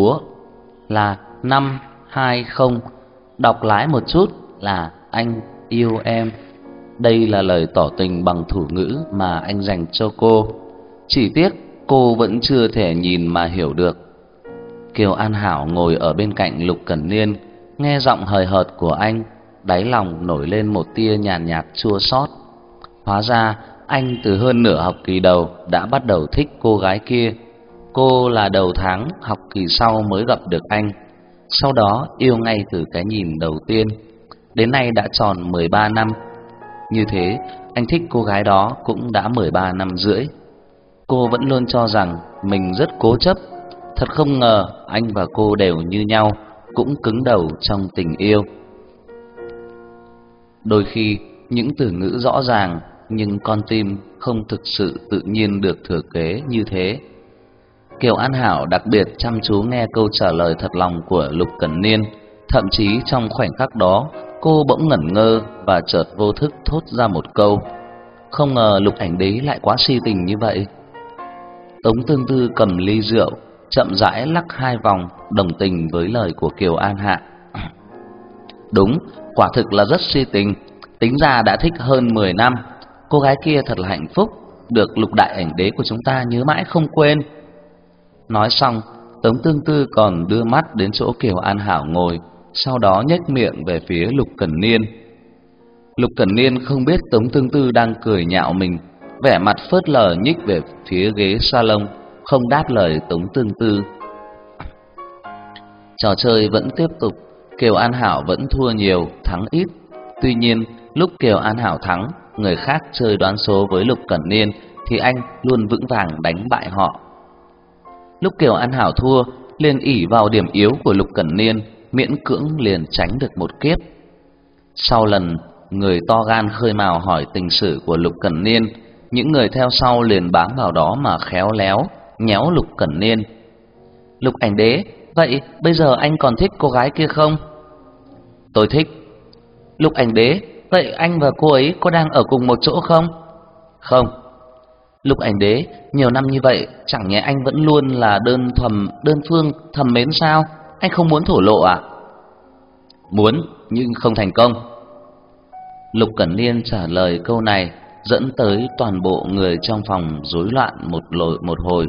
Chúa là 520. Đọc lái một chút là anh yêu em. Đây là lời tỏ tình bằng thủ ngữ mà anh dành cho cô. Chỉ tiếc cô vẫn chưa thể nhìn mà hiểu được. Kiều An Hảo ngồi ở bên cạnh Lục Cẩn Niên, nghe giọng hời hợt của anh, đáy lòng nổi lên một tia nhàn nhạt chua xót. Hóa ra anh từ hơn nửa học kỳ đầu đã bắt đầu thích cô gái kia. Cô là đầu tháng học kỳ sau mới gặp được anh, sau đó yêu ngay từ cái nhìn đầu tiên. Đến nay đã tròn 13 năm. Như thế, anh thích cô gái đó cũng đã 13 năm rưỡi. Cô vẫn luôn cho rằng mình rất cố chấp. Thật không ngờ anh và cô đều như nhau, cũng cứng đầu trong tình yêu. Đôi khi những từ ngữ rõ ràng, nhưng con tim không thực sự tự nhiên được thừa kế như thế. Kiều An Hảo đặc biệt chăm chú nghe câu trả lời thật lòng của Lục Cẩn Niên. Thậm chí trong khoảnh khắc đó, cô bỗng ngẩn ngơ và chợt vô thức thốt ra một câu: không ngờ Lục Ảnh Đế lại quá si tình như vậy. Tống Tương Tư cầm ly rượu, chậm rãi lắc 2 vòng, đồng tình với lời của Kiều An Hạ. Đúng, quả thực là rất si tình. Tính ra đã thích hơn 10 năm. Cô gái kia thật là hạnh phúc, được Lục Đại Ảnh Đế của chúng ta nhớ mãi không quên. Nói xong, Tống Tương Tư còn đưa mắt đến chỗ Kiều An Hảo ngồi, sau đó nhếch miệng về phía Lục Cẩn Niên. Lục Cẩn Niên không biết Tống Tương Tư đang cười nhạo mình, vẻ mặt phớt lờ nhích về phía ghế salon, không đáp lời Tống Tương Tư. Trò chơi vẫn tiếp tục, Kiều An Hảo vẫn thua nhiều, thắng ít. Tuy nhiên, lúc Kiều An Hảo thắng, người khác chơi đoán số với Lục Cẩn Niên thì anh luôn vững vàng đánh bại họ. Lúc Kiều An Hảo thua, liền ỷ vào điểm yếu của Lục Cẩn Niên, miễn cưỡng liền tránh được một kiếp. Sau lần người to gan khơi mào hỏi tình sử của Lục Cẩn Niên, những người theo sau liền bám vào đó mà khéo léo nhéo Lục Cẩn Niên. Lục Ảnh Đế, vậy bây giờ anh còn thích cô gái kia không? Tôi thích. Lục Ảnh Đế, vậy anh và cô ấy có đang ở cùng một chỗ không? Không. Lục Ảnh Đế, nhiều năm như vậy, chẳng nhẽ anh vẫn luôn là đơn phương thầm mến sao? Anh không muốn thổ lộ à? Muốn, nhưng không thành công. Lục Cẩn Niên trả lời câu này dẫn tới toàn bộ người trong phòng rối loạn một hồi.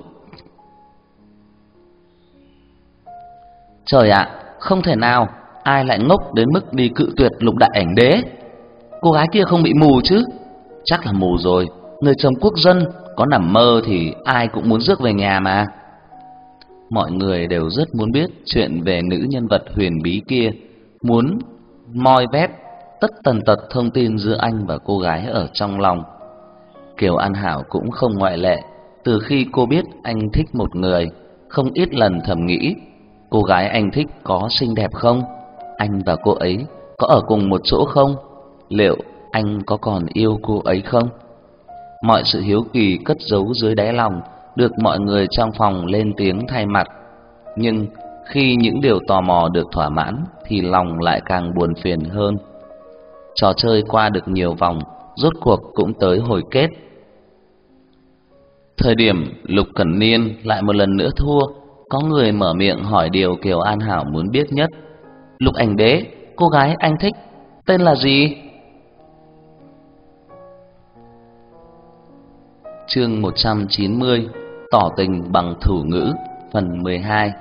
Trời ạ, không thể nào, ai lại ngốc đến mức đi cự tuyệt Lục Đại Ảnh Đế? Cô gái kia không bị mù chứ? Chắc là mù rồi, người chồng quốc dân có nằm mơ thì ai cũng muốn rước về nhà mà. Mọi người đều rất muốn biết chuyện về nữ nhân vật huyền bí kia, muốn moi vét tất tần tật thông tin giữa anh và cô gái ở trong lòng. Kiều An Hảo cũng không ngoại lệ. Từ khi cô biết anh thích một người, không ít lần thầm nghĩ, cô gái anh thích có xinh đẹp không? Anh và cô ấy có ở cùng một chỗ không? Liệu anh có còn yêu cô ấy không? Mọi sự hiếu kỳ cất giấu dưới đáy lòng được mọi người trong phòng lên tiếng thay mặt. Nhưng khi những điều tò mò được thỏa mãn thì lòng lại càng buồn phiền hơn. Trò chơi qua được nhiều vòng, rốt cuộc cũng tới hồi kết. Thời điểm Lục Cẩn Niên lại một lần nữa thua, có người mở miệng hỏi điều Kiều An Hảo muốn biết nhất. Lục Ảnh Đế, cô gái anh thích tên là gì? Chương 190, tỏ tình bằng thủ ngữ, phần 12.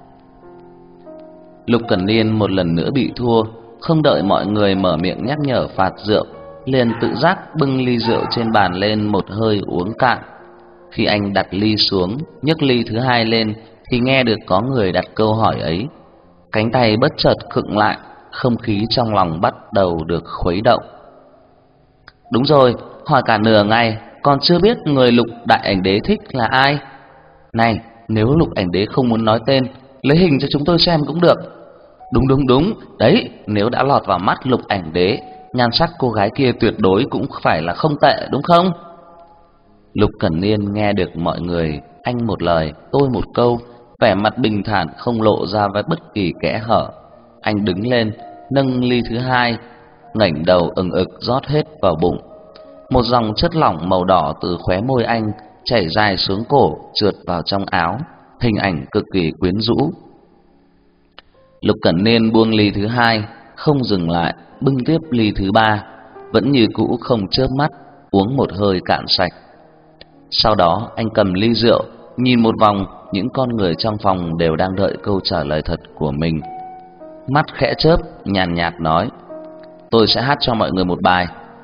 Lục Cẩn Niên một lần nữa bị thua, không đợi mọi người mở miệng nhắc nhở phạt rượu, liền tự giác bưng ly rượu trên bàn lên một hơi uống cạn. Khi anh đặt ly xuống, nhấc ly thứ hai lên thì nghe được có người đặt câu hỏi ấy. Cánh tay bất chợt khựng lại, không khí trong lòng bắt đầu được khuấy động. Đúng rồi, hỏi cả nửa ngày còn chưa biết người Lục Đại Ảnh Đế thích là ai. Này, nếu Lục Ảnh Đế không muốn nói tên, lấy hình cho chúng tôi xem cũng được. Đúng, đấy, nếu đã lọt vào mắt Lục Ảnh Đế, nhan sắc cô gái kia tuyệt đối cũng phải là không tệ, đúng không? Lục Cẩn Niên nghe được mọi người anh một lời, tôi một câu, vẻ mặt bình thản không lộ ra với bất kỳ kẽ hở. Anh đứng lên, nâng ly thứ hai, ngẩng đầu ừng ực rót hết vào bụng. Một dòng chất lỏng màu đỏ từ khóe môi anh chảy dài xuống cổ, trượt vào trong áo, hình ảnh cực kỳ quyến rũ. Lục Cẩn Niên buông ly thứ hai, không dừng lại, bưng tiếp ly thứ ba, vẫn như cũ không chớp mắt, uống một hơi cạn sạch. Sau đó anh cầm ly rượu, nhìn một vòng, những con người trong phòng đều đang đợi câu trả lời thật của mình. Mắt khẽ chớp, nhàn nhạt nói: "Tôi sẽ hát cho mọi người một bài."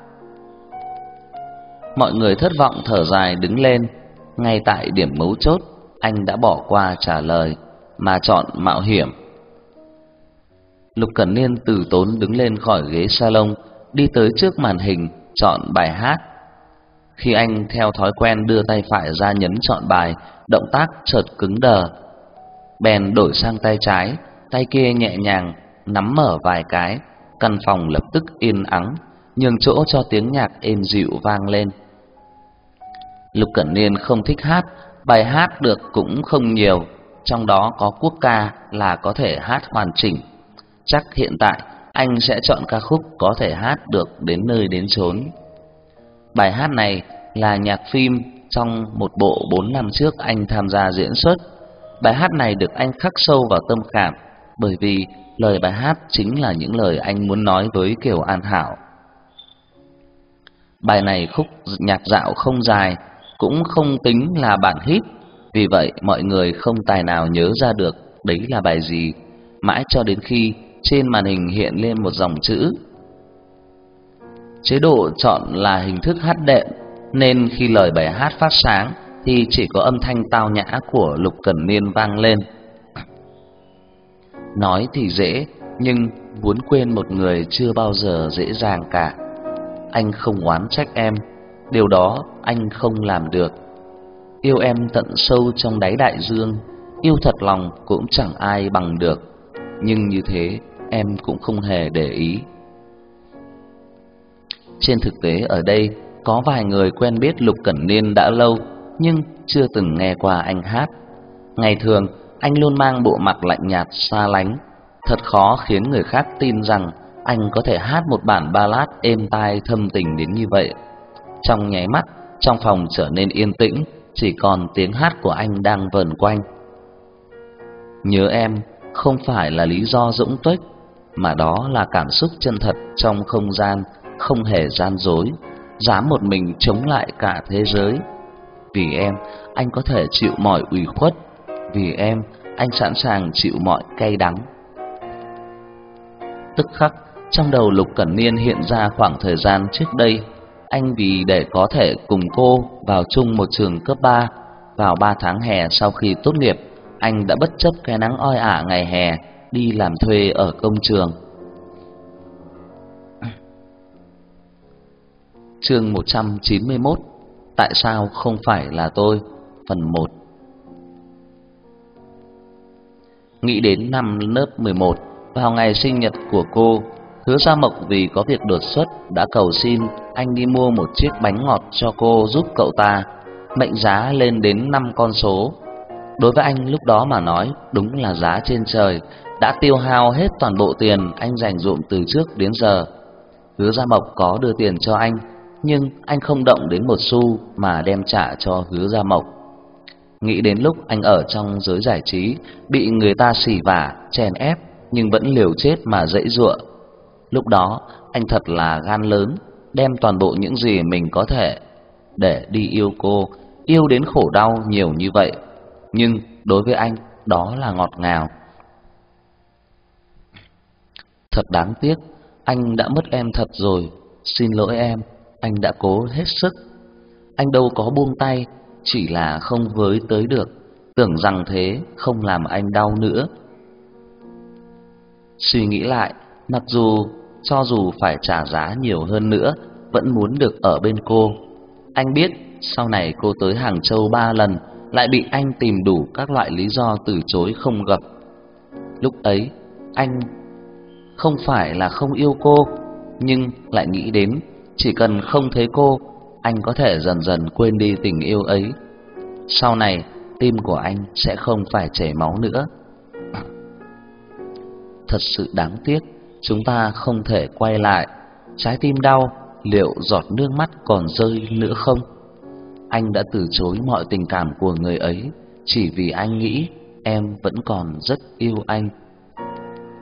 Mọi người thất vọng thở dài đứng lên. Ngay tại điểm mấu chốt, anh đã bỏ qua trả lời mà chọn mạo hiểm. Lục Cẩn Niên từ tốn đứng lên khỏi ghế salon, đi tới trước màn hình, chọn bài hát. Khi anh theo thói quen đưa tay phải ra nhấn chọn bài, động tác chợt cứng đờ. Bèn đổi sang tay trái, tay kia nhẹ nhàng nắm mở vài cái, căn phòng lập tức yên ắng, nhường chỗ cho tiếng nhạc êm dịu vang lên. Lục Cẩn Niên không thích hát, bài hát được cũng không nhiều, trong đó có quốc ca là có thể hát hoàn chỉnh. Chắc hiện tại anh sẽ chọn ca khúc có thể hát được đến nơi đến chốn. Bài hát này là nhạc phim trong một bộ 4 năm trước anh tham gia diễn xuất. Bài hát này được anh khắc sâu vào tâm khảm, bởi vì lời bài hát chính là những lời anh muốn nói với Kiều An Hảo. Bài này khúc nhạc dạo không dài, cũng không tính là bản hit, vì vậy mọi người không tài nào nhớ ra được đấy là bài gì, mãi cho đến khi trên màn hình hiện lên một dòng chữ. Chế độ chọn là hình thức hát đệm, nên khi lời bài hát phát sáng thì chỉ có âm thanh tao nhã của Lục Cẩn Niên vang lên. Nói thì dễ, nhưng muốn quên một người chưa bao giờ dễ dàng cả. Anh không oán trách em, điều đó anh không làm được. Yêu em tận sâu trong đáy đại dương, yêu thật lòng cũng chẳng ai bằng được. Nhưng như thế em cũng không hề để ý. Trên thực tế ở đây có vài người quen biết Lục Cẩn Niên đã lâu, nhưng chưa từng nghe qua anh hát. Ngày thường anh luôn mang bộ mặt lạnh nhạt xa lánh, thật khó khiến người khác tin rằng anh có thể hát một bản ballad êm tai thâm tình đến như vậy. Trong nháy mắt, trong phòng trở nên yên tĩnh, chỉ còn tiếng hát của anh đang vờn quanh. Nhớ em không phải là lý do dỗng tuếch, mà đó là cảm xúc chân thật trong không gian, không hề gian dối, dám một mình chống lại cả thế giới. Vì em, anh có thể chịu mọi ủy khuất. Vì em, anh sẵn sàng chịu mọi cay đắng. Tức khắc, trong đầu Lục Cẩn Niên hiện ra khoảng thời gian trước đây, anh vì để có thể cùng cô vào chung một trường cấp 3, vào 3 tháng hè sau khi tốt nghiệp, anh đã bất chấp cái nắng oi ả ngày hè, đi làm thuê ở công trường. Chương 191: Tại sao không phải là tôi? Phần 1. Nghĩ đến năm lớp 11, vào ngày sinh nhật của cô, Hứa Gia Mộc vì có việc đột xuất đã cầu xin anh đi mua một chiếc bánh ngọt cho cô giúp cậu ta, mệnh giá lên đến 5 con số. Đối với anh lúc đó mà nói, đúng là giá trên trời, đã tiêu hao hết toàn bộ tiền anh dành dụm từ trước đến giờ. Hứa Gia Mộc có đưa tiền cho anh, nhưng anh không động đến một xu mà đem trả cho Hứa Gia Mộc. Nghĩ đến lúc anh ở trong giới giải trí, bị người ta xỉ vả, chèn ép, nhưng vẫn liều chết mà giãy giụa. Lúc đó, anh thật là gan lớn, đem toàn bộ những gì mình có thể để đi yêu cô, yêu đến khổ đau nhiều như vậy. Nhưng đối với anh, đó là ngọt ngào. Thật đáng tiếc, anh đã mất em thật rồi. Xin lỗi em, anh đã cố hết sức. Anh đâu có buông tay, chỉ là không với tới được. Tưởng rằng thế không làm anh đau nữa. Suy nghĩ lại, mặc dù cho dù phải trả giá nhiều hơn nữa, vẫn muốn được ở bên cô. Anh biết sau này cô tới Hàng Châu 3 lần, lại bị anh tìm đủ các loại lý do từ chối không gặp. Lúc ấy anh không phải là không yêu cô, nhưng lại nghĩ đến chỉ cần không thấy cô, anh có thể dần dần quên đi tình yêu ấy. Sau này tim của anh sẽ không phải chảy máu nữa. Thật sự đáng tiếc, chúng ta không thể quay lại. Trái tim đau, liệu giọt nước mắt còn rơi nữa không? Anh đã từ chối mọi tình cảm của người ấy, chỉ vì anh nghĩ em vẫn còn rất yêu anh.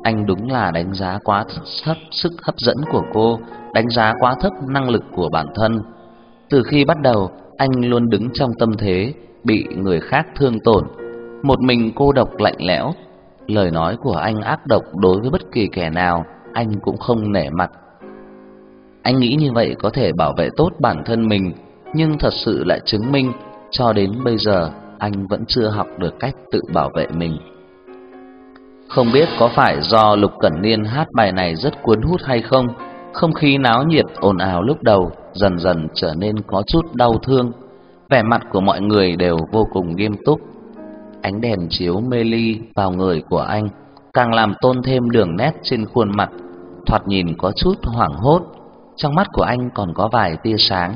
Anh đúng là đánh giá quá thấp sức hấp dẫn của cô, đánh giá quá thấp năng lực của bản thân. Từ khi bắt đầu, anh luôn đứng trong tâm thế bị người khác thương tổn, một mình cô độc lạnh lẽo. Lời nói của anh ác độc đối với bất kỳ kẻ nào, anh cũng không nể mặt. Anh nghĩ như vậy có thể bảo vệ tốt bản thân mình, nhưng thật sự lại chứng minh cho đến bây giờ anh vẫn chưa học được cách tự bảo vệ mình. Không biết có phải do Lục Cẩn Niên hát bài này rất cuốn hút hay không, không khí náo nhiệt ồn ào lúc đầu dần dần trở nên có chút đau thương. Vẻ mặt của mọi người đều vô cùng nghiêm túc. Ánh đèn chiếu mê ly vào người của anh, càng làm tôn thêm đường nét trên khuôn mặt, thoạt nhìn có chút hoảng hốt. Trong mắt của anh còn có vài tia sáng.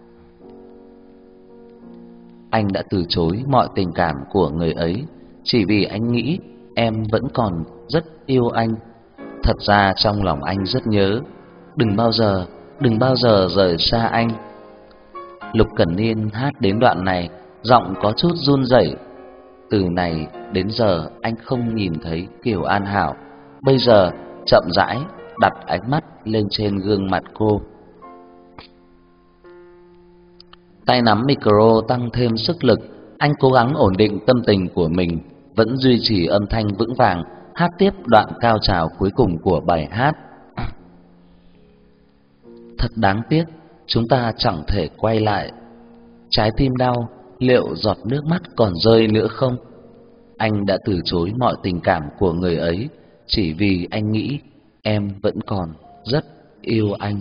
Anh đã từ chối mọi tình cảm của người ấy chỉ vì anh nghĩ em vẫn còn rất yêu anh. Thật ra trong lòng anh rất nhớ. Đừng bao giờ rời xa anh. Lục Cẩn Niên hát đến đoạn này, giọng có chút run rẩy. Từ này đến giờ anh không nhìn thấy Kiều An Hảo. Bây giờ chậm rãi đặt ánh mắt lên trên gương mặt cô. Tay nắm micro tăng thêm sức lực, anh cố gắng ổn định tâm tình của mình, vẫn duy trì âm thanh vững vàng, hát tiếp đoạn cao trào cuối cùng của bài hát. Thật đáng tiếc, chúng ta chẳng thể quay lại. Trái tim đau, liệu giọt nước mắt còn rơi nữa không? Anh đã từ chối mọi tình cảm của người ấy chỉ vì anh nghĩ em vẫn còn rất yêu anh.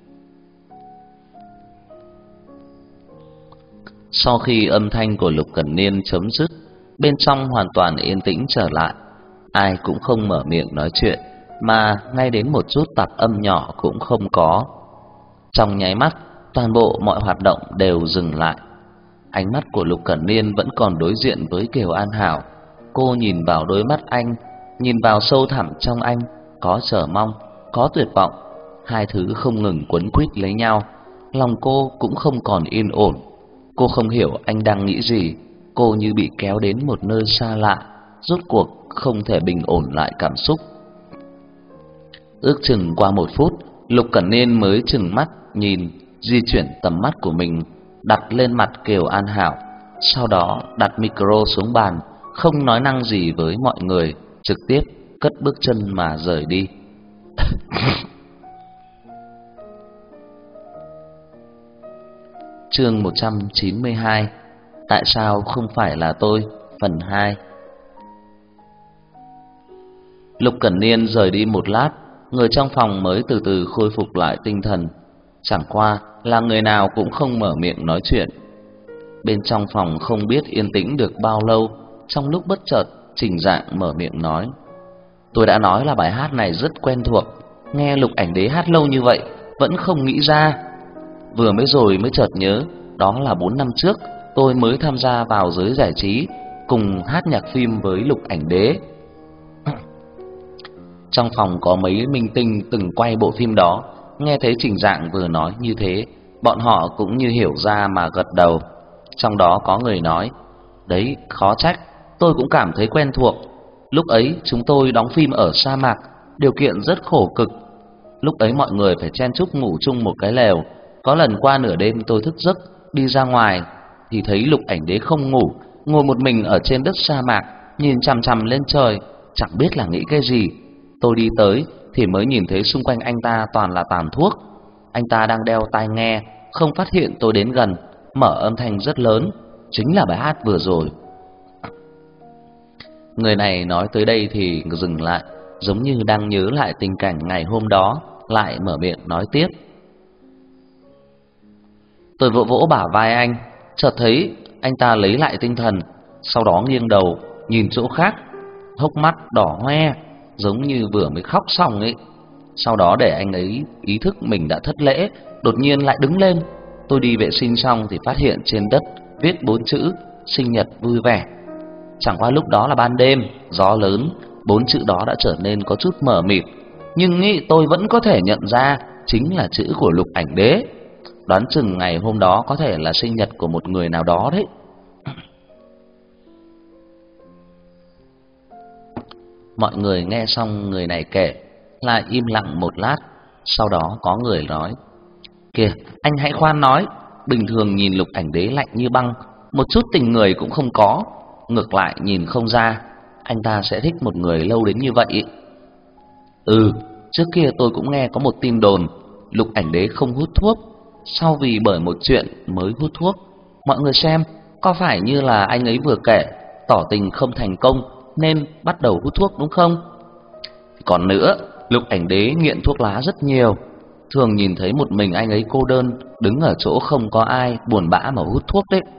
Sau khi âm thanh của Lục Cẩn Niên chấm dứt, bên trong hoàn toàn yên tĩnh trở lại. Ai cũng không mở miệng nói chuyện, mà ngay đến một chút tạp âm nhỏ cũng không có. Trong nháy mắt, toàn bộ mọi hoạt động đều dừng lại. Ánh mắt của Lục Cẩn Niên vẫn còn đối diện với Kiều An Hảo. Cô nhìn vào đôi mắt anh, nhìn vào sâu thẳm trong anh, có chờ mong, có tuyệt vọng. Hai thứ không ngừng quấn quýt lấy nhau. Lòng cô cũng không còn yên ổn. Cô không hiểu anh đang nghĩ gì. Cô như bị kéo đến một nơi xa lạ, rốt cuộc không thể bình ổn lại cảm xúc. Ước chừng qua 1 phút, Lục Cẩn Niên mới chừng mắt nhìn, di chuyển tầm mắt của mình đặt lên mặt Kiều An Hảo, sau đó đặt micro xuống bàn, không nói năng gì với mọi người, trực tiếp cất bước chân mà rời đi. Chương 192. Tại sao không phải là tôi? Phần 2. Lục Cẩn Niên rời đi một lát, người trong phòng mới từ từ khôi phục lại tinh thần. Chẳng qua là người nào cũng không mở miệng nói chuyện. Bên trong phòng không biết yên tĩnh được bao lâu, trong lúc bất chợt Trình Dạng mở miệng nói: Tôi đã nói là bài hát này rất quen thuộc, nghe Lục Ảnh Đế hát lâu như vậy vẫn không nghĩ ra. Vừa mới rồi mới chợt nhớ, đó là 4 năm trước tôi mới tham gia vào giới giải trí, cùng hát nhạc phim với Lục Ảnh Đế. Trong phòng có mấy minh tinh từng quay bộ phim đó, nghe thấy Trình Dạng vừa nói như thế, bọn họ cũng như hiểu ra mà gật đầu. Trong đó có người nói: Đấy, khó trách, tôi cũng cảm thấy quen thuộc. Lúc ấy chúng tôi đóng phim ở sa mạc, điều kiện rất khổ cực. Lúc ấy mọi người phải chen chúc ngủ chung một cái lều. Có lần qua nửa đêm tôi thức giấc, đi ra ngoài thì thấy Lục Ảnh Đế không ngủ, ngồi một mình ở trên đất sa mạc, nhìn chằm chằm lên trời, chẳng biết là nghĩ cái gì. Tôi đi tới thì mới nhìn thấy xung quanh anh ta toàn là tàn thuốc. Anh ta đang đeo tai nghe, không phát hiện tôi đến gần, mở âm thanh rất lớn, chính là bài hát vừa rồi. Người này nói tới đây thì dừng lại, giống như đang nhớ lại tình cảnh ngày hôm đó, lại mở miệng nói tiếp. Tôi vỗ vỗ bả vai anh, chợt thấy anh ta lấy lại tinh thần, sau đó nghiêng đầu nhìn chỗ khác, hốc mắt đỏ hoe, giống như vừa mới khóc xong ấy. Sau đó để anh ấy ý thức mình đã thất lễ, đột nhiên lại đứng lên. Tôi đi vệ sinh xong thì phát hiện trên đất viết 4 chữ sinh nhật vui vẻ. Chẳng qua lúc đó là ban đêm, gió lớn, 4 chữ đó đã trở nên có chút mờ mịt, nhưng nghĩ tôi vẫn có thể nhận ra chính là chữ của Lục Ảnh Đế. Đoán chừng ngày hôm đó có thể là sinh nhật của một người nào đó đấy. Mọi người nghe xong người này kể, lại im lặng một lát. Sau đó có người nói: "Kìa, anh hãy khoan nói, bình thường nhìn Lục Ảnh Đế lạnh như băng, một chút tình người cũng không có, ngược lại nhìn không ra anh ta sẽ thích một người lâu đến như vậy." Trước kia tôi cũng nghe có một tin đồn Lục Ảnh Đế không hút thuốc, sau vì bởi một chuyện mới hút thuốc. Mọi người xem, có phải như là anh ấy vừa kể, tỏ tình không thành công nên bắt đầu hút thuốc đúng không? Còn nữa, Lục Ảnh Đế nghiện thuốc lá rất nhiều, thường nhìn thấy một mình anh ấy cô đơn, đứng ở chỗ không có ai, buồn bã mà hút thuốc đấy.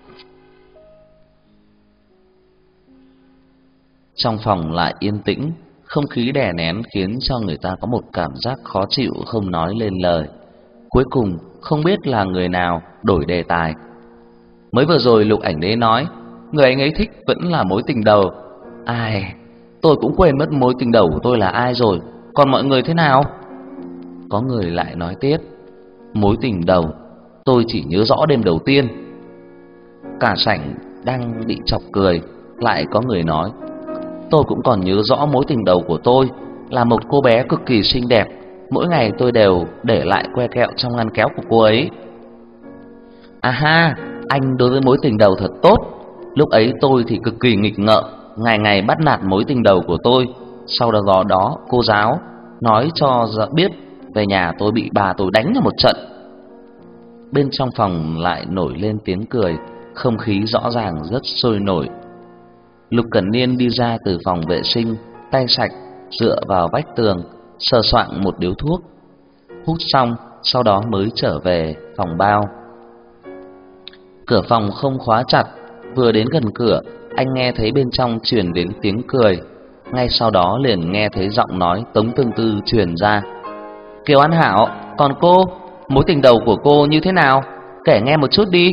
Trong phòng lại yên tĩnh, không khí đè nén khiến cho người ta có một cảm giác khó chịu không nói lên lời. Cuối cùng không biết là người nào đổi đề tài. Mới vừa rồi Lục Ảnh Đế nói người anh ấy thích vẫn là mối tình đầu. Ai, tôi cũng quên mất mối tình đầu của tôi là ai rồi. Còn mọi người thế nào? Có người lại nói tiếp: Mối tình đầu tôi chỉ nhớ rõ đêm đầu tiên. Cả sảnh đang bị chọc cười, lại có người nói: Tôi cũng còn nhớ rõ mối tình đầu của tôi là một cô bé cực kỳ xinh đẹp, mỗi ngày tôi đều để lại que kẹo trong ngăn kéo của cô ấy. À ha, anh đối với mối tình đầu thật tốt. Lúc ấy tôi thì cực kỳ nghịch ngợm, ngày ngày bắt nạt mối tình đầu của tôi. Sau đó cô giáo nói cho biết, về nhà tôi bị bà tôi đánh cho một trận. Bên trong phòng lại nổi lên tiếng cười, không khí rõ ràng rất sôi nổi. Lục Cẩn Niên đi ra từ phòng vệ sinh, tay sạch, dựa vào vách tường, sờ soạng một điếu thuốc, hút xong, sau đó mới trở về phòng bao. Cửa phòng không khóa chặt, vừa đến gần cửa, anh nghe thấy bên trong truyền đến tiếng cười, ngay sau đó liền nghe thấy giọng nói Tống Tương Tư truyền ra: Kiều An Hảo, còn cô, mối tình đầu của cô như thế nào? Kể nghe một chút đi.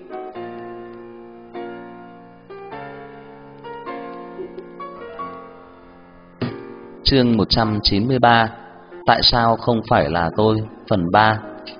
Chương 193: Tại sao không phải là tôi, phần 3.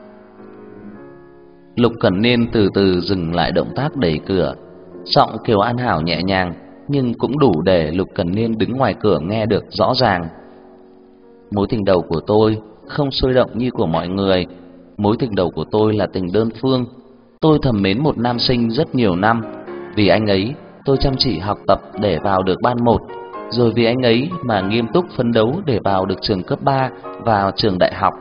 Lục Cẩn Niên từ từ dừng lại động tác đẩy cửa. Giọng Kiều An Hảo nhẹ nhàng, nhưng cũng đủ để Lục Cẩn Niên đứng ngoài cửa nghe được rõ ràng. Mối tình đầu của tôi không sôi động như của mọi người. Mối tình đầu của tôi là tình đơn phương. Tôi thầm mến một nam sinh rất nhiều năm. Vì anh ấy, tôi chăm chỉ học tập để vào được ban 1, rồi vì anh ấy mà nghiêm túc phấn đấu để vào được trường cấp 3 và trường đại học.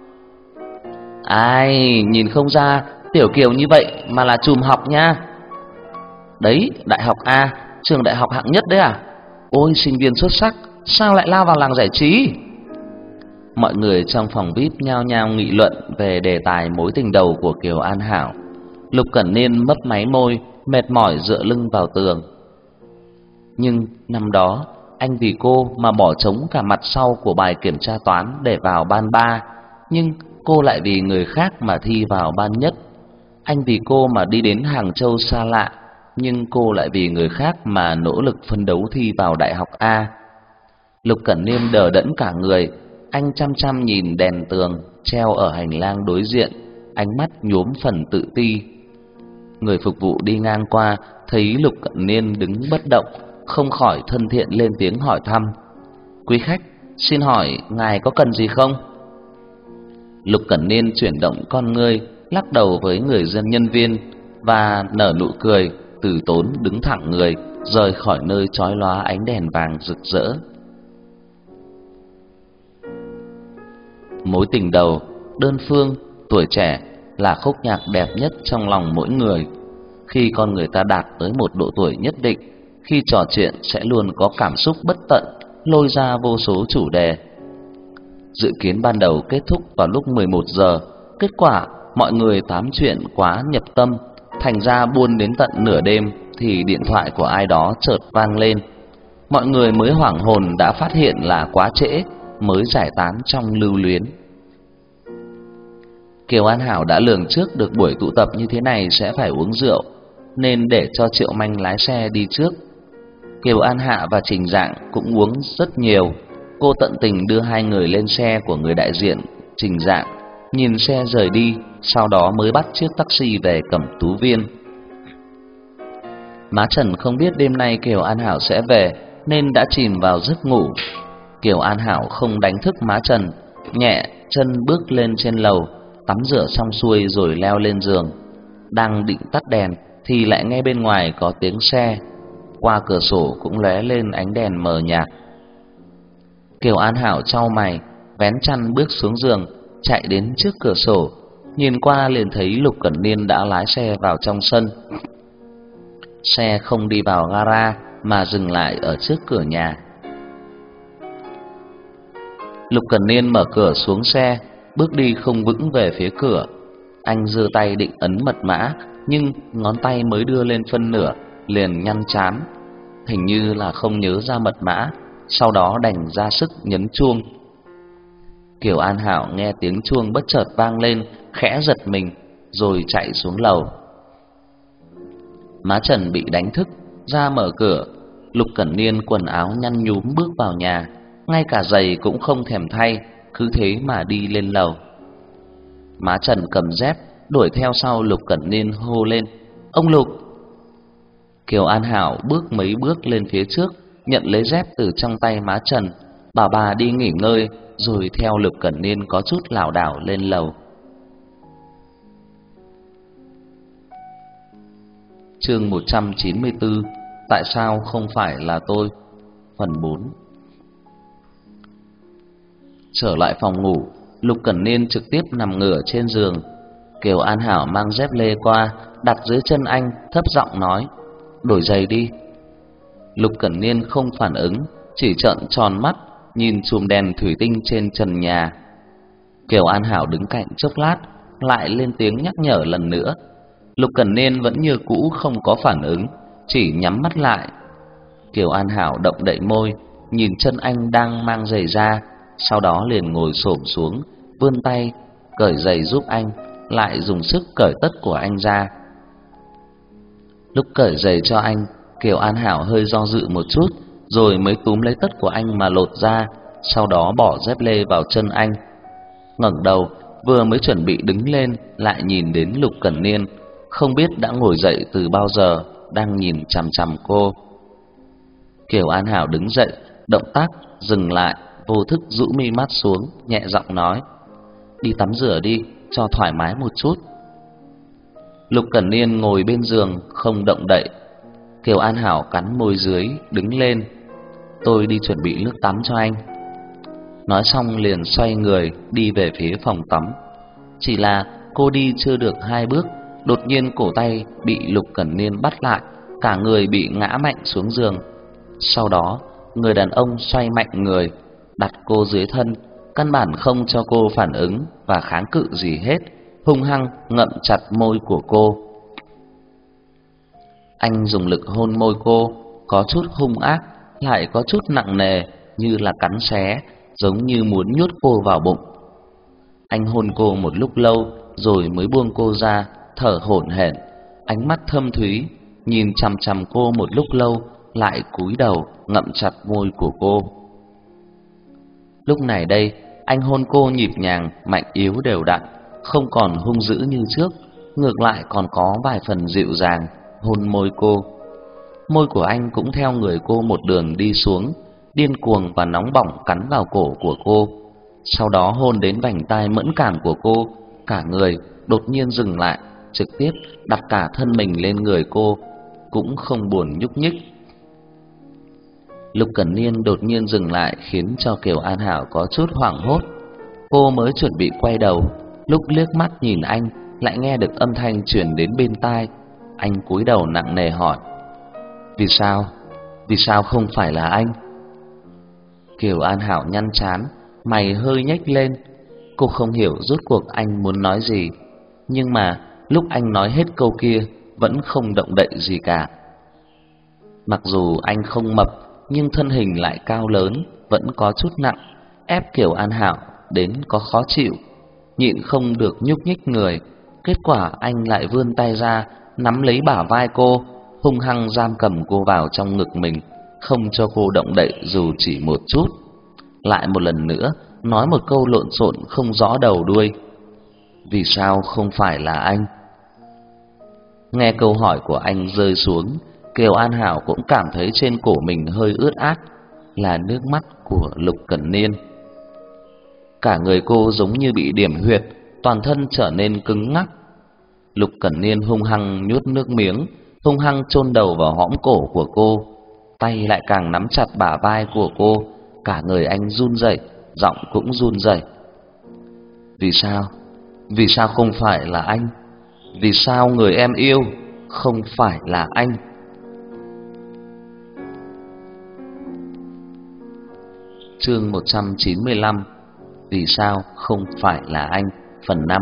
Ai, nhìn không ra Tiểu Kiều như vậy mà là trùm học nha. Đấy, đại học A, trường đại học hạng nhất đấy à? Ôi, sinh viên xuất sắc, sao lại lao vào làng giải trí? Mọi người trong phòng VIP nhao nhao nghị luận về đề tài mối tình đầu của Kiều An Hảo. Lục Cẩn Niên mấp máy môi, mệt mỏi dựa lưng vào tường. Nhưng năm đó, anh vì cô mà bỏ trống cả mặt sau của bài kiểm tra toán để vào ban 3, nhưng cô lại vì người khác mà thi vào ban nhất. Anh vì cô mà đi đến Hàng Châu xa lạ, nhưng cô lại vì người khác mà nỗ lực phấn đấu thi vào đại học A. Lục Cẩn Niên đờ đẫn cả người, anh chăm chăm nhìn đèn tường treo ở hành lang đối diện, ánh mắt nhuốm phần tự ti. Người phục vụ đi ngang qua thấy Lục Cẩn Niên đứng bất động, không khỏi thân thiện lên tiếng hỏi thăm: Quý khách, xin hỏi ngài có cần gì không? Lục Cẩn Niên chuyển động con ngươi, lắc đầu với người dân nhân viên và nở nụ cười, từ tốn đứng thẳng người, rời khỏi nơi chói lóa ánh đèn vàng rực rỡ. Mối tình đầu, đơn phương, tuổi trẻ là khúc nhạc đẹp nhất trong lòng mỗi người. Khi con người ta đạt tới một độ tuổi nhất định, khi trò chuyện sẽ luôn có cảm xúc bất tận, lôi ra vô số chủ đề. Dự kiến ban đầu kết thúc vào lúc 11 giờ, kết quả mọi người tám chuyện quá nhập tâm, thành ra buôn đến tận nửa đêm thì điện thoại của ai đó chợt vang lên. Mọi người mới hoảng hồn đã phát hiện là quá trễ, mới giải tán trong lưu luyến. Kiều An Hảo đã lường trước được buổi tụ tập như thế này sẽ phải uống rượu, nên để cho Triệu Manh lái xe đi trước. Kiều An Hạ và Trình Dạng cũng uống rất nhiều. Cô tận tình đưa hai người lên xe của người đại diện Trình Dạng, nhìn xe rời đi, sau đó mới bắt chiếc taxi về Cẩm Tú Viên. Má Trần không biết đêm nay Kiều An Hảo sẽ về, nên đã chìm vào giấc ngủ. Kiều An Hảo không đánh thức Má Trần, nhẹ chân bước lên trên lầu, tắm rửa xong xuôi rồi leo lên giường. Đang định tắt đèn thì lại nghe bên ngoài có tiếng xe, qua cửa sổ cũng lóe lên ánh đèn mờ nhạt. Kiều An Hảo chau mày, vén chăn bước xuống giường, chạy đến trước cửa sổ, nhìn qua liền thấy Lục Cẩn Niên đã lái xe vào trong sân. Xe không đi vào gara mà dừng lại ở trước cửa nhà. Lục Cẩn Niên mở cửa xuống xe, bước đi không vững về phía cửa. Anh giơ tay định ấn mật mã, nhưng ngón tay mới đưa lên phân nửa liền nhăn trán, hình như là không nhớ ra mật mã, sau đó đành ra sức nhấn chuông. Kiều An Hảo nghe tiếng chuông bất chợt vang lên, khẽ giật mình rồi chạy xuống lầu. Má Trần bị đánh thức, ra mở cửa. Lục Cẩn Niên quần áo nhăn nhúm bước vào nhà, ngay cả giày cũng không thèm thay, cứ thế mà đi lên lầu. Má Trần cầm dép đuổi theo sau Lục Cẩn Niên hô lên: "Ông Lục!" Kiều An Hảo bước mấy bước lên phía trước, nhận lấy dép từ trong tay má Trần, bảo bà đi nghỉ ngơi, rồi theo Lục Cẩn Niên có chút lảo đảo lên lầu. Chương 194: Tại sao không phải là tôi? Phần 4. Trở lại phòng ngủ, Lục Cẩn Niên trực tiếp nằm ngửa trên giường. Kiều An Hảo mang dép lê qua, đặt dưới chân anh, thấp giọng nói: "Đổi giày đi." Lục Cẩn Niên không phản ứng, chỉ trợn tròn mắt nhìn chùm đèn thủy tinh trên trần nhà. Kiều An Hảo đứng cạnh chốc lát, lại lên tiếng nhắc nhở lần nữa. Lục Cẩn Niên vẫn như cũ không có phản ứng, chỉ nhắm mắt lại. Kiều An Hảo động đậy môi, nhìn chân anh đang mang giày ra, sau đó liền ngồi xổm xuống, vươn tay cởi giày giúp anh, lại dùng sức cởi tất của anh ra. Lúc cởi giày cho anh, Kiều An Hảo hơi do dự một chút, rồi mới túm lấy tất của anh mà lột ra, sau đó bỏ dép lê vào chân anh. Ngẩng đầu, vừa mới chuẩn bị đứng lên, lại nhìn đến Lục Cẩn Niên, không biết đã ngồi dậy từ bao giờ, đang nhìn chằm chằm cô. Kiều An Hảo đứng dậy, động tác dừng lại, vô thức rũ mi mắt xuống, nhẹ giọng nói: "Đi tắm rửa đi, cho thoải mái một chút." Lục Cẩn Niên ngồi bên giường không động đậy. Kiều An Hảo cắn môi dưới, đứng lên: "Tôi đi chuẩn bị nước tắm cho anh." Nói xong liền xoay người đi về phía phòng tắm. Chỉ là cô đi chưa được 2 bước, đột nhiên cổ tay bị Lục Cẩn Niên bắt lại, cả người bị ngã mạnh xuống giường. Sau đó, người đàn ông xoay mạnh người, đặt cô dưới thân, căn bản không cho cô phản ứng và kháng cự gì hết, hung hăng ngậm chặt môi của cô. Anh dùng lực hôn môi cô, có chút hung ác, lại có chút nặng nề, như là cắn xé, giống như muốn nhốt cô vào bụng. Anh hôn cô một lúc lâu, rồi mới buông cô ra, thở hổn hển, ánh mắt thâm thúy, nhìn chằm chằm cô một lúc lâu, lại cúi đầu ngậm chặt môi của cô. Lúc này đây, anh hôn cô nhịp nhàng, mạnh yếu đều đặn, không còn hung dữ như trước, ngược lại còn có vài phần dịu dàng, hôn môi cô. Môi của anh cũng theo người cô một đường đi xuống, điên cuồng và nóng bỏng cắn vào cổ của cô. Sau đó hôn đến vành tai mẫn cảm của cô, cả người đột nhiên dừng lại, trực tiếp đặt cả thân mình lên người cô, cũng không buồn nhúc nhích. Lục Cẩn Niên đột nhiên dừng lại khiến cho Kiều An Hảo có chút hoảng hốt. Cô mới chuẩn bị quay đầu, lúc liếc mắt nhìn anh, lại nghe được âm thanh truyền đến bên tai. Anh cúi đầu nặng nề hỏi: "Vì sao? Vì sao không phải là anh?" Kiều An Hảo nhăn trán, mày hơi nhếch lên. Cô không hiểu rốt cuộc anh muốn nói gì, nhưng mà lúc anh nói hết câu kia vẫn không động đậy gì cả. Mặc dù anh không mập, nhưng thân hình lại cao lớn, vẫn có chút nặng, ép Kiều An Hảo đến có khó chịu, nhịn không được nhúc nhích người. Kết quả anh lại vươn tay ra, nắm lấy bả vai cô, hung hăng giam cầm cô vào trong ngực mình, không cho cô động đậy dù chỉ một chút. Lại một lần nữa nói một câu lộn xộn không rõ đầu đuôi: "Vì sao không phải là anh?" Nghe câu hỏi của anh rơi xuống, Kiều An Hảo cũng cảm thấy trên cổ mình hơi ướt át, là nước mắt của Lục Cẩn Niên. Cả người cô giống như bị điểm huyệt, toàn thân trở nên cứng ngắc. Lục Cẩn Niên hung hăng nuốt nước miếng, hung hăng chôn đầu vào hõm cổ của cô, tay lại càng nắm chặt bả vai của cô, cả người anh run rẩy, giọng cũng run rẩy. Vì sao? Vì sao không phải là anh? Vì sao người em yêu không phải là anh? Chương 195. Vì sao không phải là anh? Phần 5.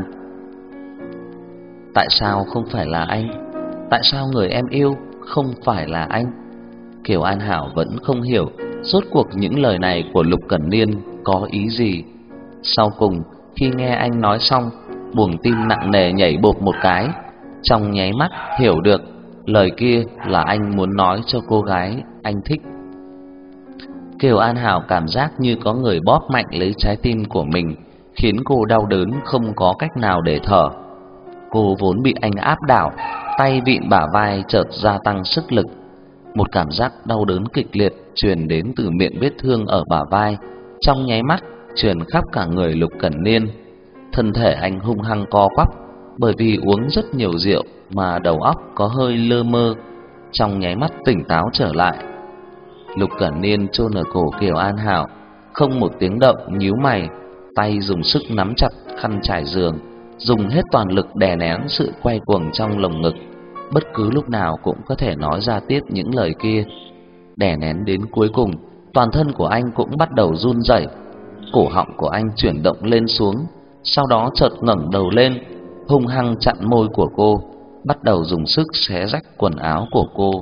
Tại sao không phải là anh? Tại sao người em yêu không phải là anh? Kiều An Hảo vẫn không hiểu rốt cuộc những lời này của Lục Cẩn Niên có ý gì. Sau cùng, khi nghe anh nói xong, buồng tim nặng nề nhảy bộp một cái, trong nháy mắt hiểu được lời kia là anh muốn nói cho cô gái anh thích. Kiều An Hảo cảm giác như có người bóp mạnh lấy trái tim của mình, khiến cô đau đớn không có cách nào để thở. Cô vốn bị anh áp đảo, tay vịn bả vai chợt gia tăng sức lực. Một cảm giác đau đớn kịch liệt truyền đến từ miệng vết thương ở bả vai, trong nháy mắt truyền khắp cả người Lục Cẩn Niên. Thân thể anh hung hăng co quắp, bởi vì uống rất nhiều rượu mà đầu óc có hơi lơ mơ, trong nháy mắt tỉnh táo trở lại. Lục Cẩn Niên chôn ở cổ Kiều An Hảo, không một tiếng động, nhíu mày, tay dùng sức nắm chặt khăn trải giường, dùng hết toàn lực đè nén sự quay cuồng trong lồng ngực, bất cứ lúc nào cũng có thể nói ra tiếp những lời kia. Đè nén đến cuối cùng, toàn thân của anh cũng bắt đầu run rẩy, cổ họng của anh chuyển động lên xuống, sau đó chợt ngẩng đầu lên, hung hăng chặn môi của cô, bắt đầu dùng sức xé rách quần áo của cô.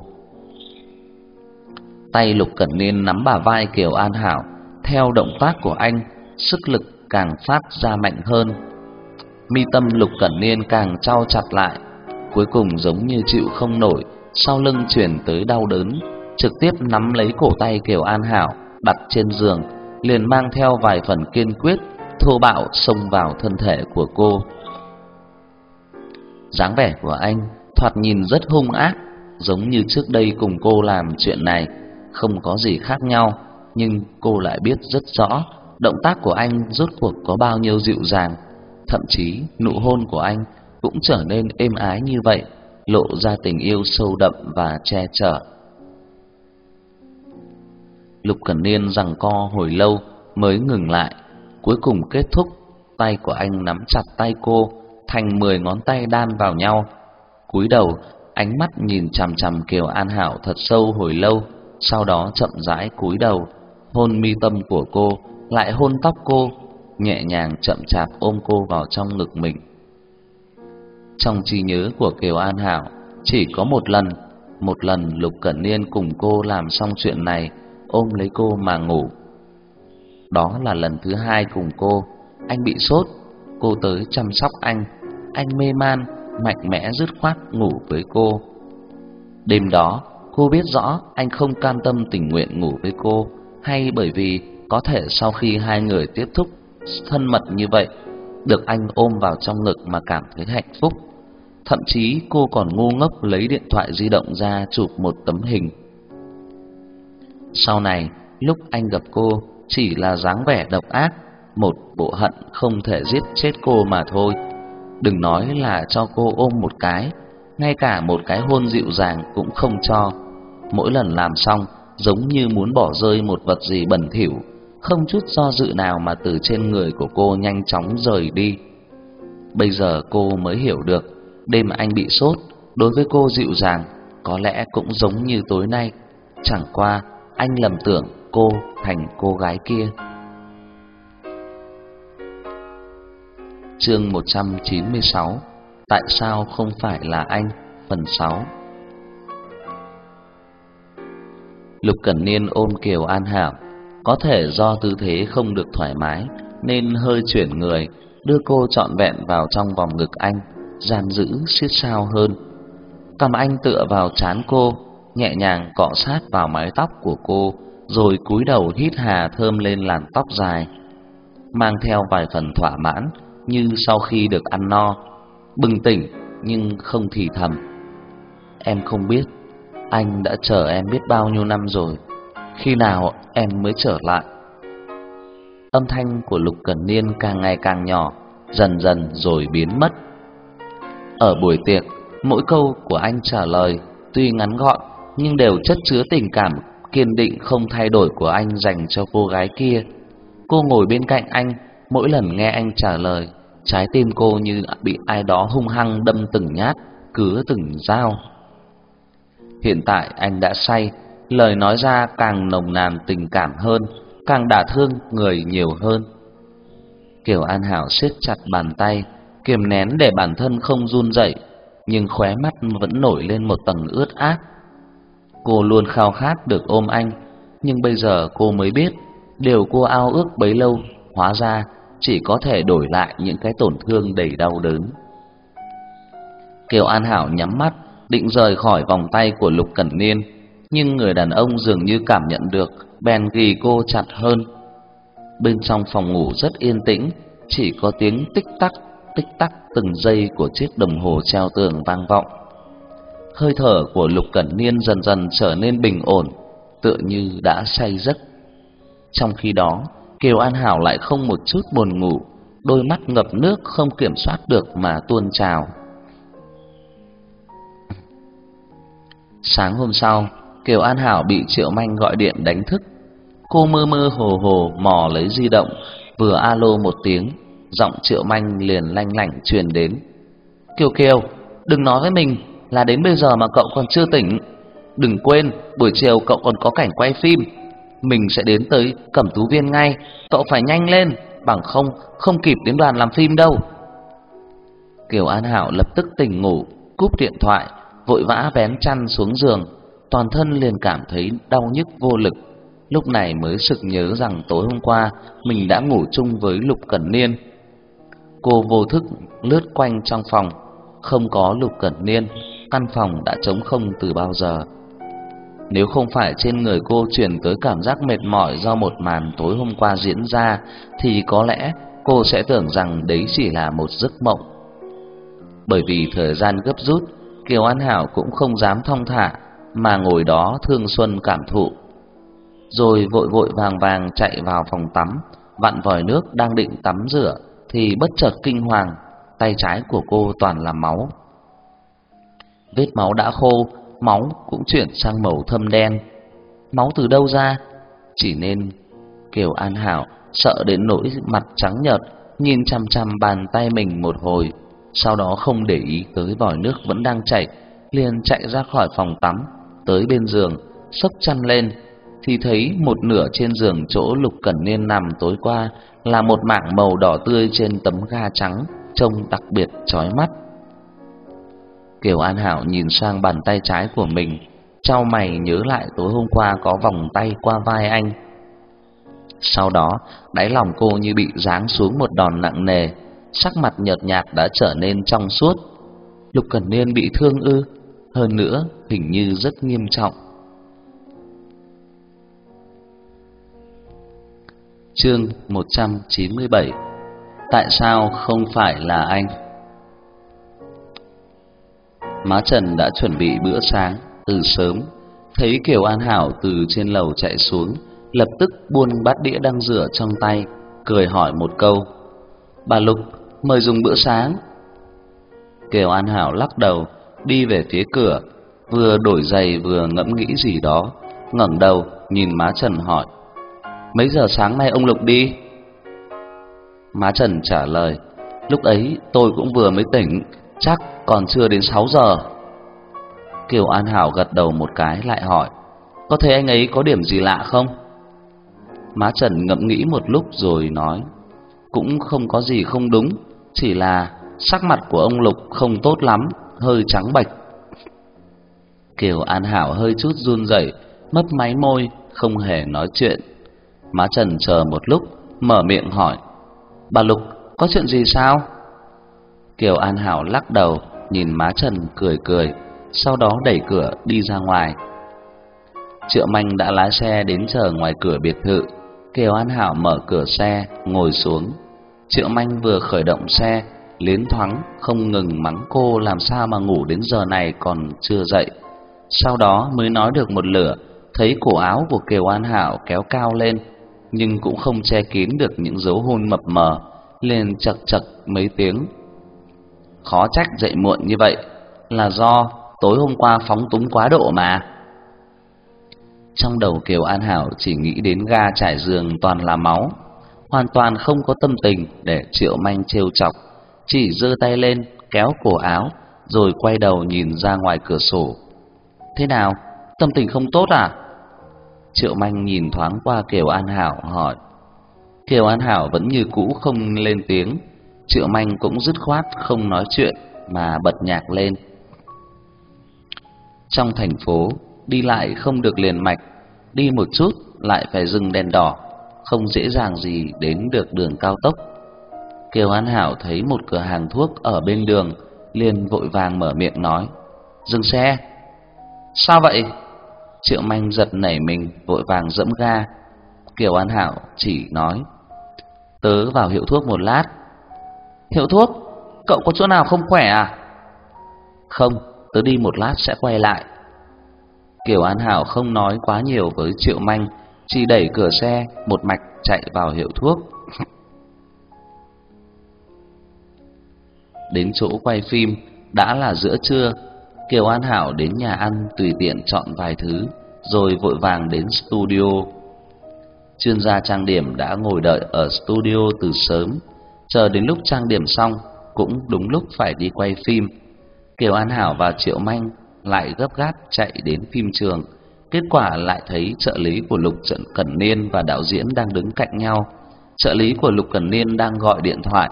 Tay Lục Cẩn Niên nắm bả vai Kiều An Hảo, theo động tác của anh, sức lực càng phát ra mạnh hơn. Mi tâm Lục Cẩn Niên càng chau chặt lại, cuối cùng giống như chịu không nổi, sau lưng truyền tới đau đớn, trực tiếp nắm lấy cổ tay Kiều An Hảo đặt trên giường, liền mang theo vài phần kiên quyết, thô bạo xông vào thân thể của cô. Dáng vẻ của anh thoạt nhìn rất hung ác, giống như trước đây cùng cô làm chuyện này không có gì khác nhau, nhưng cô lại biết rất rõ động tác của anh rốt cuộc có bao nhiêu dịu dàng. Thậm chí nụ hôn của anh cũng trở nên êm ái như vậy, lộ ra tình yêu sâu đậm và che chở. Lục Cẩn Niên giằng co hồi lâu mới ngừng lại, cuối cùng kết thúc. Tay của anh nắm chặt tay cô thành 10 ngón tay đan vào nhau. Cúi đầu, ánh mắt nhìn chằm chằm Kiều An Hảo thật sâu hồi lâu, sau đó chậm rãi cúi đầu, hôn mi tâm của cô, lại hôn tóc cô, nhẹ nhàng chậm chạp ôm cô vào trong ngực mình. Trong trí nhớ của Kiều An Hảo chỉ có một lần Lục Cẩn Niên cùng cô làm xong chuyện này, ôm lấy cô mà ngủ. Đó là lần thứ hai cùng cô. Anh bị sốt, cô tới chăm sóc anh mê man, mạnh mẽ dứt khoát ngủ với cô. Đêm đó, cô biết rõ anh không cam tâm tình nguyện ngủ với cô, hay bởi vì có thể sau khi hai người tiếp thúc thân mật như vậy, được anh ôm vào trong ngực mà cảm thấy hạnh phúc. Thậm chí cô còn ngu ngốc lấy điện thoại di động ra chụp một tấm hình. Sau này, lúc anh gặp cô, chỉ là dáng vẻ độc ác, một bộ hận không thể giết chết cô mà thôi. Đừng nói là cho cô ôm một cái, ngay cả một cái hôn dịu dàng cũng không cho. Mỗi lần làm xong, giống như muốn bỏ rơi một vật gì bẩn thỉu, không chút do dự nào mà từ trên người của cô nhanh chóng rời đi. Bây giờ cô mới hiểu được, đêm anh bị sốt, đối với cô dịu dàng, có lẽ cũng giống như tối nay. Chẳng qua, anh lầm tưởng cô thành cô gái kia. Chương 196. Tại sao không phải là anh? Phần 6. Lục Cẩn Niên ôm Kiều An Hảo, có thể do tư thế không được thoải mái nên hơi chuyển người, đưa cô trọn vẹn vào trong vòng ngực anh, giam giữ siết sao hơn. Cầm anh tựa vào trán cô, nhẹ nhàng cọ sát vào mái tóc của cô, rồi cúi đầu hít hà thơm lên làn tóc dài, mang theo vài phần thỏa mãn, như sau khi được ăn no, bừng tỉnh nhưng không thì thầm. Em không biết, Anh đã chờ em biết bao nhiêu năm rồi, khi nào em mới trở lại? Âm thanh của Lục Cẩn Niên càng ngày càng nhỏ, dần dần rồi biến mất. Ở buổi tiệc, mỗi câu của anh trả lời tuy ngắn gọn nhưng đều chất chứa tình cảm kiên định không thay đổi của anh dành cho cô gái kia. Cô ngồi bên cạnh anh, mỗi lần nghe anh trả lời, trái tim cô như bị ai đó hung hăng đâm từng nhát, cứa từng dao. Hiện tại anh đã say, lời nói ra càng nồng nàn tình cảm hơn, càng đả thương người nhiều hơn. Kiều An Hảo siết chặt bàn tay, kiềm nén để bản thân không run rẩy, nhưng khóe mắt vẫn nổi lên một tầng ướt át. Cô luôn khao khát được ôm anh, nhưng bây giờ cô mới biết, điều cô ao ước bấy lâu hóa ra chỉ có thể đổi lại những cái tổn thương đầy đau đớn. Kiều An Hảo nhắm mắt, định rời khỏi vòng tay của Lục Cẩn Niên, nhưng người đàn ông dường như cảm nhận được, bèn ghì cô chặt hơn. Bên trong phòng ngủ rất yên tĩnh, chỉ có tiếng tích tắc từng giây của chiếc đồng hồ treo tường vang vọng. Hơi thở của Lục Cẩn Niên dần dần trở nên bình ổn, tựa như đã say giấc. Trong khi đó, Kiều An Hảo lại không một chút buồn ngủ, đôi mắt ngập nước không kiểm soát được mà tuôn trào. Sáng hôm sau, Kiều An Hảo bị Triệu Manh gọi điện đánh thức. Cô mơ mơ hồ hồ mò lấy di động, vừa alo một tiếng, giọng Triệu Manh liền lanh lảnh truyền đến. Kiều Kiều, đừng nói với mình là đến bây giờ mà cậu còn chưa tỉnh. Đừng quên, buổi chiều cậu còn có cảnh quay phim. Mình sẽ đến tới Cẩm Tú Viên ngay, cậu phải nhanh lên, bằng không kịp đến đoàn làm phim đâu. Kiều An Hảo lập tức tỉnh ngủ, cúp điện thoại, vội vã vén chăn xuống giường, toàn thân liền cảm thấy đau nhức vô lực. Lúc này mới sực nhớ rằng tối hôm qua mình đã ngủ chung với Lục Cẩn Niên. Cô vô thức lướt quanh trong phòng, không có Lục Cẩn Niên, căn phòng đã trống không từ bao giờ. Nếu không phải trên người cô truyền tới cảm giác mệt mỏi do một màn tối hôm qua diễn ra, thì có lẽ cô sẽ tưởng rằng đấy chỉ là một giấc mộng. Bởi vì thời gian gấp rút, Kiều An Hảo cũng không dám thong thả, mà ngồi đó thương xuân cảm thụ. Rồi vội vội vàng vàng chạy vào phòng tắm, vặn vòi nước đang định tắm rửa, thì bất chợt kinh hoàng, tay trái của cô toàn là máu. Vết máu đã khô, máu cũng chuyển sang màu thâm đen. Máu từ đâu ra? Chỉ nên Kiều An Hảo sợ đến nỗi mặt trắng nhợt, nhìn chằm chằm bàn tay mình một hồi, sau đó không để ý tới vòi nước vẫn đang chảy, liền chạy ra khỏi phòng tắm, tới bên giường, xốc chăn lên, thì thấy một nửa trên giường chỗ Lục Cẩn Niên nằm tối qua là một mảng màu đỏ tươi trên tấm ga trắng, trông đặc biệt chói mắt. Kiều An Hảo nhìn sang bàn tay trái của mình, chau mày nhớ lại tối hôm qua có vòng tay qua vai anh. Sau đó, đáy lòng cô như bị giáng xuống một đòn nặng nề, sắc mặt nhợt nhạt đã trở nên trong suốt. Lục Cẩn Niên bị thương ư? Hơn nữa, hình như rất nghiêm trọng. Chương 197. Tại sao không phải là anh? Má Trần đã chuẩn bị bữa sáng từ sớm, thấy Kiều An Hảo từ trên lầu chạy xuống, lập tức buông bát đĩa đang rửa trong tay, cười hỏi một câu: "Bà Lục, mời dùng bữa sáng." Kiều An Hảo lắc đầu, đi về phía cửa, vừa đổi giày vừa ngẫm nghĩ gì đó, ngẩng đầu nhìn má Trần hỏi: "Mấy giờ sáng nay ông Lục đi?" Má Trần trả lời: "Lúc ấy tôi cũng vừa mới tỉnh, chắc còn chưa đến 6 giờ." Kiều An Hảo gật đầu một cái lại hỏi: "Có thấy anh ấy có điểm gì lạ không?" Má Trần ngẫm nghĩ một lúc rồi nói: "Cũng không có gì không đúng, chỉ là sắc mặt của ông Lục không tốt lắm, hơi trắng bệch." Kiều An Hảo hơi chút run rẩy, mấp máy môi, không hề nói chuyện. Má Trần chờ một lúc, mở miệng hỏi: "Bà Lục, có chuyện gì sao?" Kiều An Hảo lắc đầu, nhìn má Trần cười cười, sau đó đẩy cửa đi ra ngoài. Triệu Manh đã lái xe đến chờ ngoài cửa biệt thự. Kiều An Hảo mở cửa xe, ngồi xuống. Triệu Manh vừa khởi động xe, liến thoáng không ngừng mắng cô làm sao mà ngủ đến giờ này còn chưa dậy. Sau đó mới nói được một lửa, thấy cổ áo của Kiều An Hảo kéo cao lên, nhưng cũng không che kín được những dấu hôn mập mờ, liền chậc chậc mấy tiếng. Khó trách dậy muộn như vậy, là do tối hôm qua phóng túng quá độ mà. Trong đầu Kiều An Hảo chỉ nghĩ đến ga trải giường toàn là máu, hoàn toàn không có tâm tình để Triệu Manh trêu chọc, chỉ giơ tay lên kéo cổ áo rồi quay đầu nhìn ra ngoài cửa sổ. Thế nào, tâm tình không tốt à? Triệu Manh nhìn thoáng qua Kiều An Hảo hỏi. Kiều An Hảo vẫn như cũ không lên tiếng. Triệu Manh cũng dứt khoát không nói chuyện mà bật nhạc lên. Trong thành phố đi lại không được liền mạch, đi một chút lại phải dừng đèn đỏ, không dễ dàng gì đến được đường cao tốc. Kiều An Hảo thấy một cửa hàng thuốc ở bên đường, liền vội vàng mở miệng nói: "Dừng xe." "Sao vậy?" Triệu Manh giật nảy mình, vội vàng giẫm ga. Kiều An Hảo chỉ nói: "Tớ vào hiệu thuốc một lát." "Hiệu thuốc? Cậu có chỗ nào không khỏe à?" "Không, tớ đi một lát sẽ quay lại." Kiều An Hảo không nói quá nhiều với Triệu Manh, chỉ đẩy cửa xe một mạch chạy vào hiệu thuốc. Đến chỗ quay phim đã là giữa trưa. Kiều An Hảo đến nhà ăn tùy tiện chọn vài thứ, rồi vội vàng đến studio. Chuyên gia trang điểm đã ngồi đợi ở studio từ sớm, chờ đến lúc trang điểm xong cũng đúng lúc phải đi quay phim. Kiều An Hảo và Triệu Manh lại gấp gáp chạy đến phim trường, kết quả lại thấy trợ lý của Lục Cẩn Niên và đạo diễn đang đứng cạnh nhau. Trợ lý của Lục Cẩn Niên đang gọi điện thoại.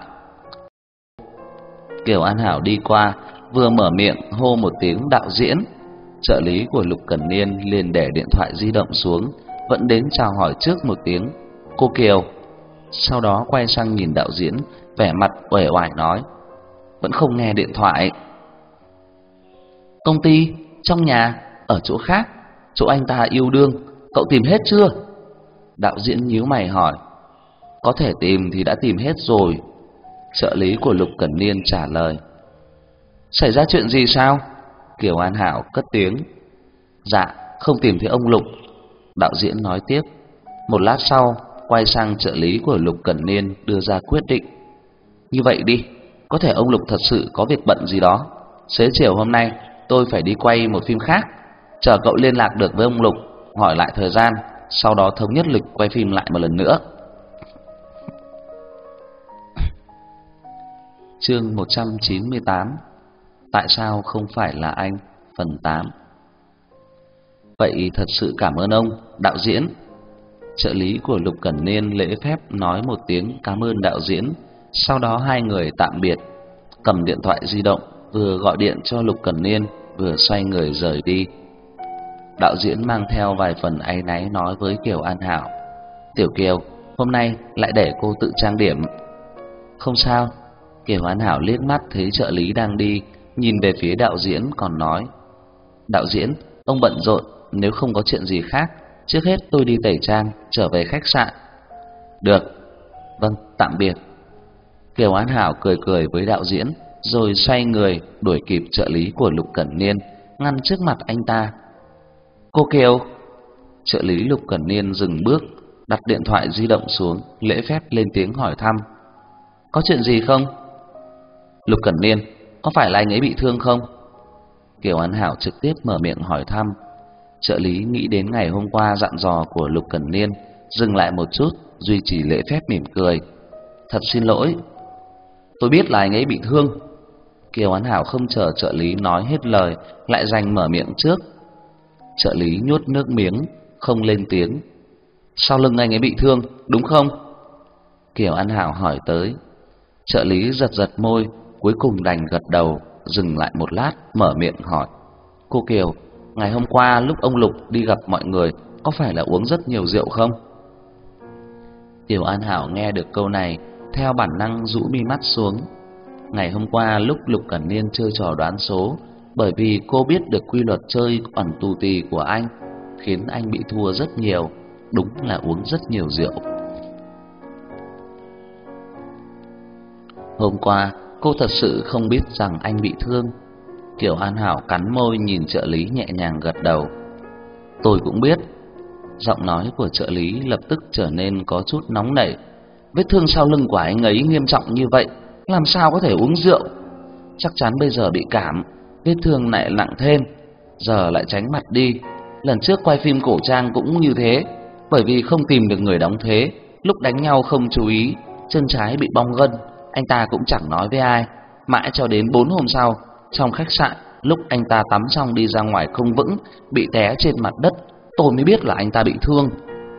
Kiều An Hảo đi qua, vừa mở miệng hô một tiếng đạo diễn, trợ lý của Lục Cẩn Niên liền để điện thoại di động xuống, vẫn đến chào hỏi trước một tiếng: "Cô Kiều." Sau đó quay sang nhìn đạo diễn, vẻ mặt uể oải nói: "Vẫn không nghe điện thoại." "Công ty, trong nhà, ở chỗ khác, chỗ anh ta yêu đương, cậu tìm hết chưa?" Đạo diễn nhíu mày hỏi. "Có thể tìm thì đã tìm hết rồi." Trợ lý của Lục Cẩn Niên trả lời. "Xảy ra chuyện gì sao?" Kiều An Hảo cất tiếng. "Dạ, không tìm thấy ông Lục." Đạo diễn nói tiếp. Một lát sau, quay sang trợ lý của Lục Cẩn Niên đưa ra quyết định. "Như vậy đi, có thể ông Lục thật sự có việc bận gì đó. Xế chiều hôm nay tôi phải đi quay một phim khác, chờ cậu liên lạc được với ông Lục, hỏi lại thời gian, sau đó thống nhất lịch quay phim lại một lần nữa." Chương 198: Tại sao không phải là anh? Phần 8. "Vậy thật sự cảm ơn ông, đạo diễn." Trợ lý của Lục Cẩn Niên lễ phép nói một tiếng cảm ơn đạo diễn, sau đó hai người tạm biệt, cầm điện thoại di động vừa gọi điện cho Lục Cẩn Niên, vừa xoay người rời đi. Đạo diễn mang theo vài phần áy náy nói với Kiều An Hảo: "Tiểu Kiều, hôm nay lại để cô tự trang điểm." "Không sao." Kiều An Hảo liếc mắt thấy trợ lý đang đi, nhìn về phía đạo diễn còn nói: "Đạo diễn, ông bận rộn, nếu không có chuyện gì khác, trước hết tôi đi tẩy trang, trở về khách sạn." "Được." "Vâng, tạm biệt." Kiều An Hảo cười cười với đạo diễn, rồi xoay người đuổi kịp trợ lý của Lục Cẩn Niên, ngăn trước mặt anh ta. "Cô Kiều." Trợ lý Lục Cẩn Niên dừng bước, đặt điện thoại di động xuống, lễ phép lên tiếng hỏi thăm: "Có chuyện gì không?" "Lục Cẩn Niên, có phải là anh ấy bị thương không?" Kiều An Hảo trực tiếp mở miệng hỏi thăm. Trợ lý nghĩ đến ngày hôm qua dặn dò của Lục Cẩn Niên, dừng lại một chút, duy trì lễ phép mỉm cười: "Thật xin lỗi, tôi biết là anh ấy bị thương." Kiều An Hảo không chờ trợ lý nói hết lời, lại giành mở miệng trước. Trợ lý nuốt nước miếng, không lên tiếng: "Sau lưng anh ấy bị thương, đúng không?" Kiều An Hảo hỏi tới. Trợ lý giật giật môi, cuối cùng đành gật đầu, dừng lại một lát, mở miệng hỏi: "Cô Kiều, ngày hôm qua lúc ông Lục đi gặp mọi người, có phải là uống rất nhiều rượu không?" Kiều An Hảo nghe được câu này, theo bản năng rũ mi mắt xuống. Ngày hôm qua lúc Lục Cẩn Niên chơi trò đoán số, bởi vì cô biết được quy luật chơi ẩn tù tì của anh, khiến anh bị thua rất nhiều, đúng là uống rất nhiều rượu. Hôm qua cô thật sự không biết rằng anh bị thương. Kiều An Hảo cắn môi nhìn trợ lý nhẹ nhàng gật đầu. Tôi cũng biết. Giọng nói của trợ lý lập tức trở nên có chút nóng nảy. Vết thương sau lưng của anh ấy nghiêm trọng như vậy, làm sao có thể uống rượu? Chắc chắn bây giờ bị cảm, vết thương lại nặng thêm, giờ lại tránh mặt đi. Lần trước quay phim cổ trang cũng như thế, bởi vì không tìm được người đóng thế, lúc đánh nhau không chú ý, chân trái bị bong gân, anh ta cũng chẳng nói với ai. Mãi cho đến 4 hôm sau, trong khách sạn, lúc anh ta tắm xong đi ra ngoài không vững, bị té trên mặt đất, tôi mới biết là anh ta bị thương.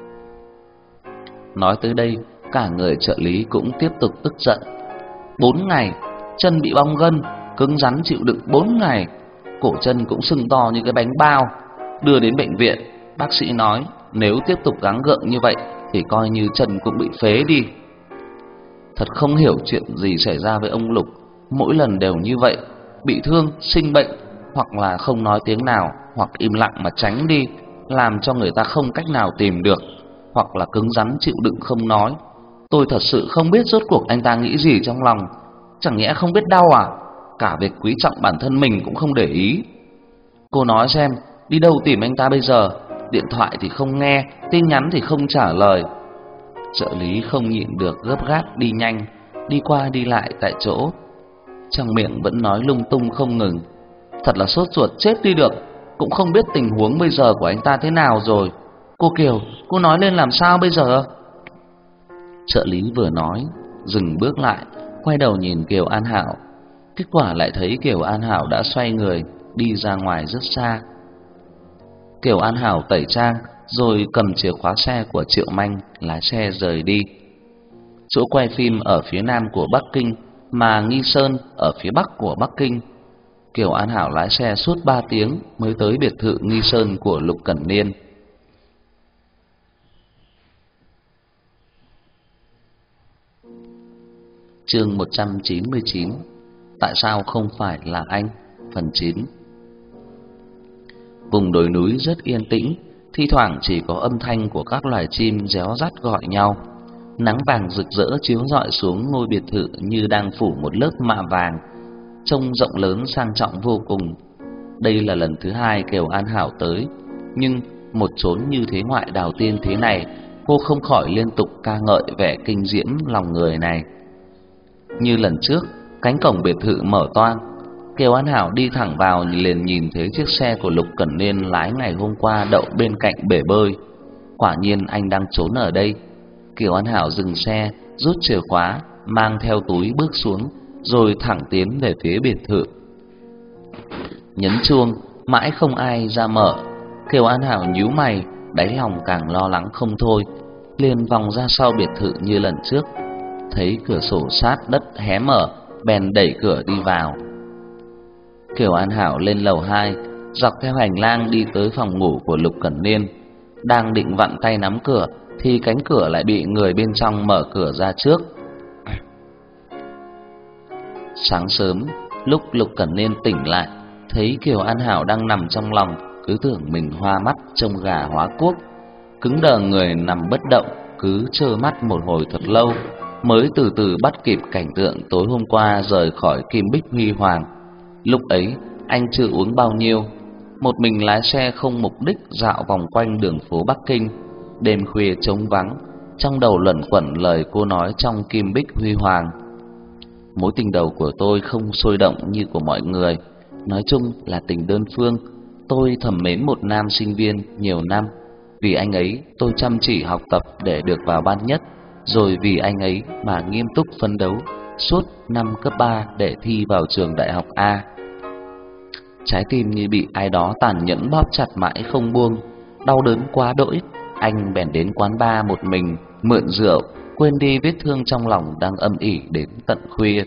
Nói tới đây, cả người trợ lý cũng tiếp tục tức giận. 4 ngày, chân bị bong gân, cứng rắn chịu đựng 4 ngày, cổ chân cũng sưng to như cái bánh bao. Đưa đến bệnh viện, bác sĩ nói nếu tiếp tục gắng gượng như vậy thì coi như chân cũng bị phế đi. Thật không hiểu chuyện gì xảy ra với ông Lục, mỗi lần đều như vậy, bị thương, sinh bệnh, hoặc là không nói tiếng nào, hoặc im lặng mà tránh đi, làm cho người ta không cách nào tìm được, hoặc là cứng rắn chịu đựng không nói. Tôi thật sự không biết rốt cuộc anh ta nghĩ gì trong lòng, chẳng nhẽ không biết đau à? Cả việc quý trọng bản thân mình cũng không để ý. Cô nói xem, đi đâu tìm anh ta bây giờ? Điện thoại thì không nghe, tin nhắn thì không trả lời. Trợ lý không nhịn được gấp gáp đi nhanh, đi qua đi lại tại chỗ, trong miệng vẫn nói lung tung không ngừng. Thật là sốt ruột chết đi được, cũng không biết tình huống bây giờ của anh ta thế nào rồi. Cô Kiều, cô nói lên làm sao bây giờ? Trợ lý vừa nói, dừng bước lại, quay đầu nhìn Kiều An Hảo. Kết quả lại thấy Kiều An Hảo đã xoay người, đi ra ngoài rất xa. Kiều An Hảo tẩy trang, rồi cầm chìa khóa xe của Triệu Manh, lái xe rời đi. Chỗ quay phim ở phía nam của Bắc Kinh, mà Nghi Sơn ở phía bắc của Bắc Kinh. Kiều An Hảo lái xe suốt 3 tiếng mới tới biệt thự Nghi Sơn của Lục Cẩn Niên. Chương 199. Tại sao không phải là anh? Phần 9. Vùng đồi núi rất yên tĩnh, thi thoảng chỉ có âm thanh của các loài chim réo rắt gọi nhau. Nắng vàng rực rỡ chiếu rọi xuống ngôi biệt thự như đang phủ một lớp mạ vàng, trông rộng lớn sang trọng vô cùng. Đây là lần thứ 2 Kiều An Hảo tới, nhưng một chốn như thế ngoại đào tiên thế này, cô không khỏi liên tục ca ngợi vẻ kinh diễm lòng người này. Như lần trước, cánh cổng biệt thự mở toang, Kiều An Hảo đi thẳng vào liền nhìn thấy chiếc xe của Lục Cẩn Niên lái ngày hôm qua đậu bên cạnh bể bơi. Quả nhiên anh đang trốn ở đây. Kiều An Hảo dừng xe, rút chìa khóa, mang theo túi bước xuống, rồi thẳng tiến về phía biệt thự. Nhấn chuông, mãi không ai ra mở. Kiều An Hảo nhíu mày, đáy lòng càng lo lắng không thôi, liền vòng ra sau biệt thự như lần trước. Thấy cửa sổ sát đất hé mở, bèn đẩy cửa đi vào. Kiều An Hảo lên lầu 2, dọc theo hành lang đi tới phòng ngủ của Lục Cẩn Niên. Đang định vặn tay nắm cửa thì cánh cửa lại bị người bên trong mở cửa ra trước. Sáng sớm, lúc Lục Cẩn Niên tỉnh lại, thấy Kiều An Hảo đang nằm trong lòng, cứ tưởng mình hoa mắt trông gà hóa cuốc, cứng đờ người nằm bất động, cứ trơ mắt một hồi thật lâu, mới từ từ bắt kịp cảnh tượng tối hôm qua rời khỏi Kim Bích Huy Hoàng. Lúc ấy anh chưa uống bao nhiêu, một mình lái xe không mục đích dạo vòng quanh đường phố Bắc Kinh. Đêm khuya trống vắng, trong đầu luẩn quẩn lời cô nói trong Kim Bích Huy Hoàng. Mối tình đầu của tôi không sôi động như của mọi người, nói chung là tình đơn phương. Tôi thầm mến một nam sinh viên nhiều năm, vì anh ấy tôi chăm chỉ học tập để được vào ban nhất, rồi vì anh ấy mà nghiêm túc phấn đấu suốt năm cấp 3 để thi vào trường đại học A. Trái tim như bị ai đó tàn nhẫn bóp chặt mãi không buông, đau đớn quá đỗi, anh bèn đến quán bar một mình mượn rượu, quên đi vết thương trong lòng đang âm ỉ đến tận khuya.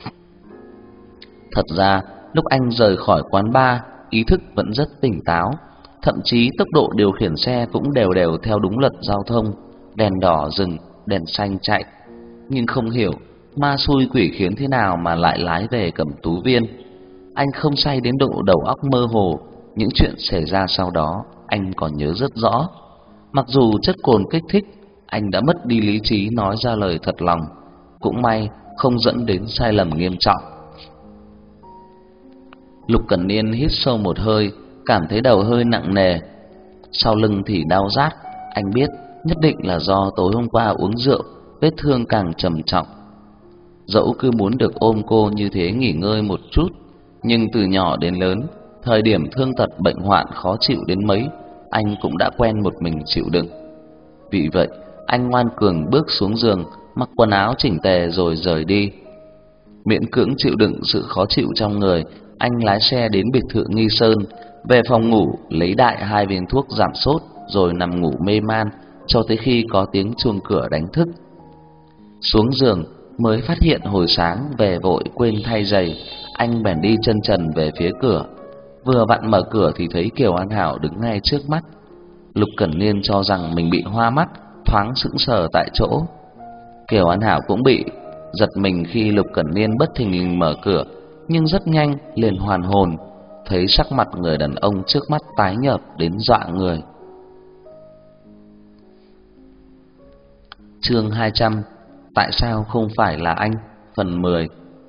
Thật ra, lúc anh rời khỏi quán bar, ý thức vẫn rất tỉnh táo, thậm chí tốc độ điều khiển xe cũng đều đều theo đúng luật giao thông, đèn đỏ dừng, đèn xanh chạy. Nhưng không hiểu ma xui quỷ khiến thế nào mà lại lái về Cẩm Tú Viên. Anh không say đến độ đầu óc mơ hồ, những chuyện xảy ra sau đó anh còn nhớ rất rõ. Mặc dù chất cồn kích thích, anh đã mất đi lý trí nói ra lời thật lòng, cũng may không dẫn đến sai lầm nghiêm trọng. Lục Cẩn Niên hít sâu một hơi, cảm thấy đầu hơi nặng nề, sau lưng thì đau rát. Anh biết nhất định là do tối hôm qua uống rượu, vết thương càng trầm trọng. Dẫu cứ muốn được ôm cô như thế nghỉ ngơi một chút, nhưng từ nhỏ đến lớn, thời điểm thương tật bệnh hoạn khó chịu đến mấy, anh cũng đã quen một mình chịu đựng. Vì vậy, anh ngoan cường bước xuống giường, mặc quần áo chỉnh tề rồi rời đi. Miễn cưỡng chịu đựng sự khó chịu trong người, anh lái xe đến biệt thự Nghi Sơn, về phòng ngủ lấy đại 2 viên thuốc giảm sốt rồi nằm ngủ mê man cho tới khi có tiếng chuông cửa đánh thức. Xuống giường mới phát hiện hồi sáng về vội quên thay giày, anh bèn đi chân trần về phía cửa. Vừa vặn mở cửa thì thấy Kiều An Hảo đứng ngay trước mắt. Lục Cẩn Niên cho rằng mình bị hoa mắt, thoáng sững sờ tại chỗ. Kiều An Hảo cũng bị giật mình khi Lục Cẩn Niên bất thình lình mở cửa, nhưng rất nhanh liền hoàn hồn, thấy sắc mặt người đàn ông trước mắt tái nhợt đến dọa người. Chương 200: Tại sao không phải là anh? Phần 10.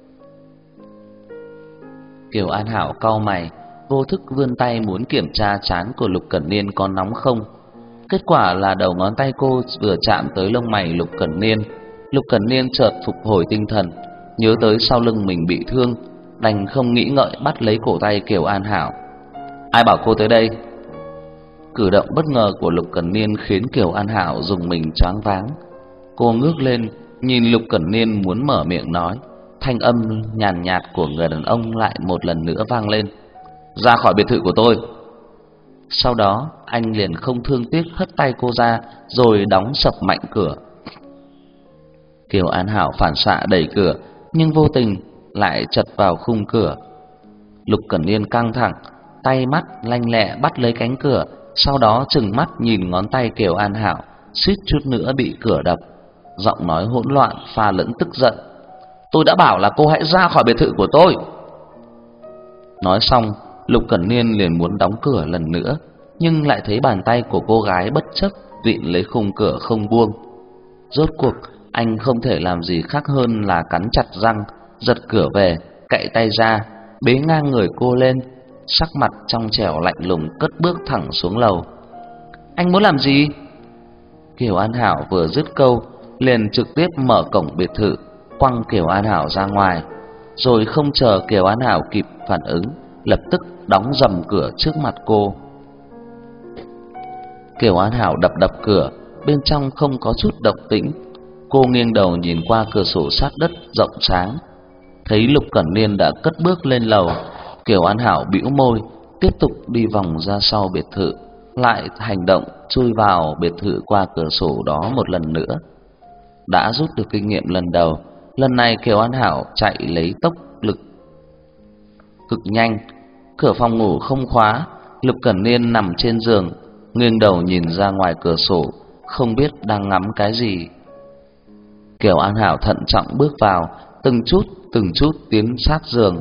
Kiều An Hảo cau mày, vô thức vươn tay muốn kiểm tra trán của Lục Cẩn Niên có nóng không. Kết quả là đầu ngón tay cô vừa chạm tới lông mày Lục Cẩn Niên. Lục Cẩn Niên chợt phục hồi tinh thần, nhớ tới sau lưng mình bị thương, đành không nghĩ ngợi bắt lấy cổ tay Kiều An Hảo. Ai bảo cô tới đây? Cử động bất ngờ của Lục Cẩn Niên khiến Kiều An Hảo rùng mình choáng váng. Cô ngước lên, nhìn Lục Cẩn Niên muốn mở miệng nói, thanh âm nhàn nhạt của người đàn ông lại một lần nữa vang lên: Ra khỏi biệt thự của tôi. Sau đó anh liền không thương tiếc hất tay cô ra, rồi đóng sập mạnh cửa. Kiều An Hảo phản xạ đẩy cửa, nhưng vô tình lại chật vào khung cửa. Lục Cẩn Niên căng thẳng, tay mắt lanh lẹ bắt lấy cánh cửa, sau đó trừng mắt nhìn ngón tay Kiều An Hảo, suýt chút nữa bị cửa đập. Giọng nói hỗn loạn pha lẫn tức giận: Tôi đã bảo là cô hãy ra khỏi biệt thự của tôi. Nói xong, Lục Cẩn Niên liền muốn đóng cửa lần nữa, nhưng lại thấy bàn tay của cô gái bất chấp vịn lấy khung cửa không buông. Rốt cuộc anh không thể làm gì khác hơn là cắn chặt răng, giật cửa về, cạy tay ra, bế ngang người cô lên, sắc mặt trong trẻo lạnh lùng cất bước thẳng xuống lầu. Anh muốn làm gì? Kiều An Hảo vừa dứt câu, liền trực tiếp mở cổng biệt thự, quăng Kiều An Hảo ra ngoài, rồi không chờ Kiều An Hảo kịp phản ứng, lập tức đóng rầm cửa trước mặt cô. Kiều An Hảo đập đập cửa, bên trong không có chút động tĩnh. Cô nghiêng đầu nhìn qua cửa sổ sát đất rộng sáng, thấy Lục Cẩn Niên đã cất bước lên lầu. Kiều An Hảo bĩu môi, tiếp tục đi vòng ra sau biệt thự, lại hành động chui vào biệt thự qua cửa sổ đó một lần nữa. Đã rút được kinh nghiệm lần đầu, lần này Kiều An Hảo chạy lấy tốc lực cực nhanh. Cửa phòng ngủ không khóa, Lục Cẩn Niên nằm trên giường, nghiêng đầu nhìn ra ngoài cửa sổ, không biết đang ngắm cái gì. Kiều An Hảo thận trọng bước vào, từng chút tiến sát giường.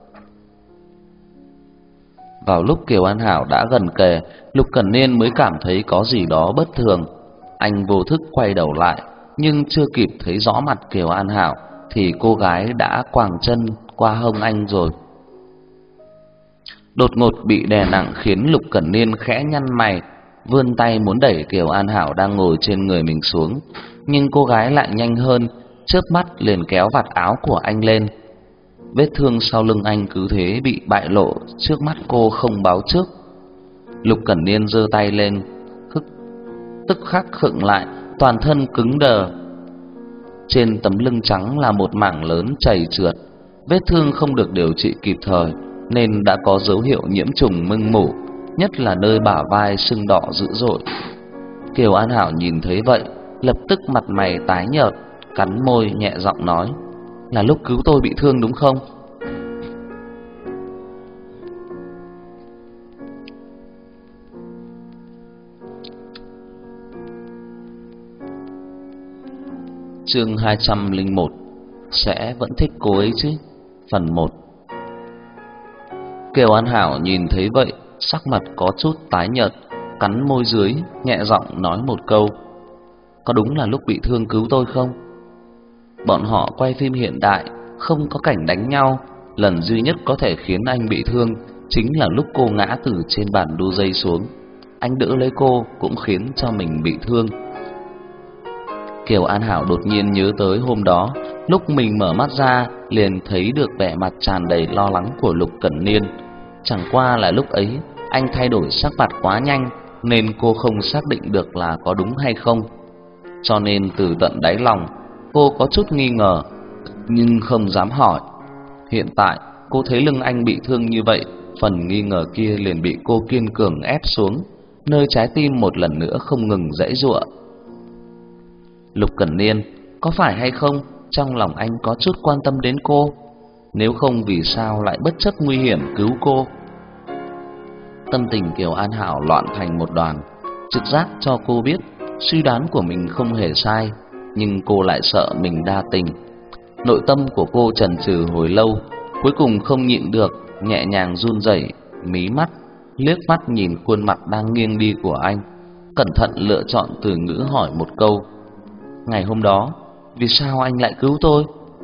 Vào lúc Kiều An Hảo đã gần kề, Lục Cẩn Niên mới cảm thấy có gì đó bất thường. Anh vô thức quay đầu lại, nhưng chưa kịp thấy rõ mặt Kiều An Hảo thì cô gái đã quàng chân qua hông anh rồi. Đột ngột bị đè nặng khiến Lục Cẩn Niên khẽ nhăn mày, vươn tay muốn đẩy Kiều An Hảo đang ngồi trên người mình xuống, nhưng cô gái lại nhanh hơn, chớp mắt liền kéo vạt áo của anh lên. Vết thương sau lưng anh cứ thế bị bại lộ trước mắt cô không báo trước. Lục Cẩn Niên giơ tay lên, tức khắc khựng lại, toàn thân cứng đờ. Trên tấm lưng trắng là một mảng lớn chảy trượt, vết thương không được điều trị kịp thời nên đã có dấu hiệu nhiễm trùng mưng mủ, nhất là nơi bả vai sưng đỏ dữ dội. Kiều An Hảo nhìn thấy vậy, lập tức mặt mày tái nhợt, cắn môi nhẹ giọng nói: Là lúc cứu tôi bị thương đúng không? Chương 201: Sẽ vẫn thích cô ấy chứ? Phần 1. Kiều An Hảo nhìn thấy vậy, sắc mặt có chút tái nhợt, cắn môi dưới, nhẹ giọng nói một câu: Có đúng là lúc bị thương cứu tôi không? Bọn họ quay phim hiện đại, không có cảnh đánh nhau, Lần duy nhất có thể khiến anh bị thương chính là lúc cô ngã từ trên bàn đu dây xuống. Anh đỡ lấy cô cũng khiến cho mình bị thương. Kiều An Hảo đột nhiên nhớ tới hôm đó, lúc mình mở mắt ra liền thấy được vẻ mặt tràn đầy lo lắng của Lục Cẩn Niên. Chẳng qua là lúc ấy anh thay đổi sắc mặt quá nhanh nên cô không xác định được là có đúng hay không. Cho nên từ tận đáy lòng cô có chút nghi ngờ nhưng không dám hỏi. Hiện tại cô thấy lưng anh bị thương như vậy, phần nghi ngờ kia liền bị cô kiên cường ép xuống, nơi trái tim một lần nữa không ngừng giãy giụa. Lục Cẩn Niên, có phải hay không trong lòng anh có chút quan tâm đến cô? Nếu không vì sao lại bất chấp nguy hiểm cứu cô? Tâm tình Kiều An Hảo loạn thành một đoàn. Trực giác cho cô biết suy đoán của mình không hề sai, nhưng cô lại sợ mình đa tình. Nội tâm của cô chần chừ hồi lâu, cuối cùng không nhịn được, nhẹ nhàng run rẩy, mí mắt, liếc mắt nhìn khuôn mặt đang nghiêng đi của anh, cẩn thận lựa chọn từ ngữ hỏi một câu: ngày hôm đó, vì sao anh lại cứu tôi?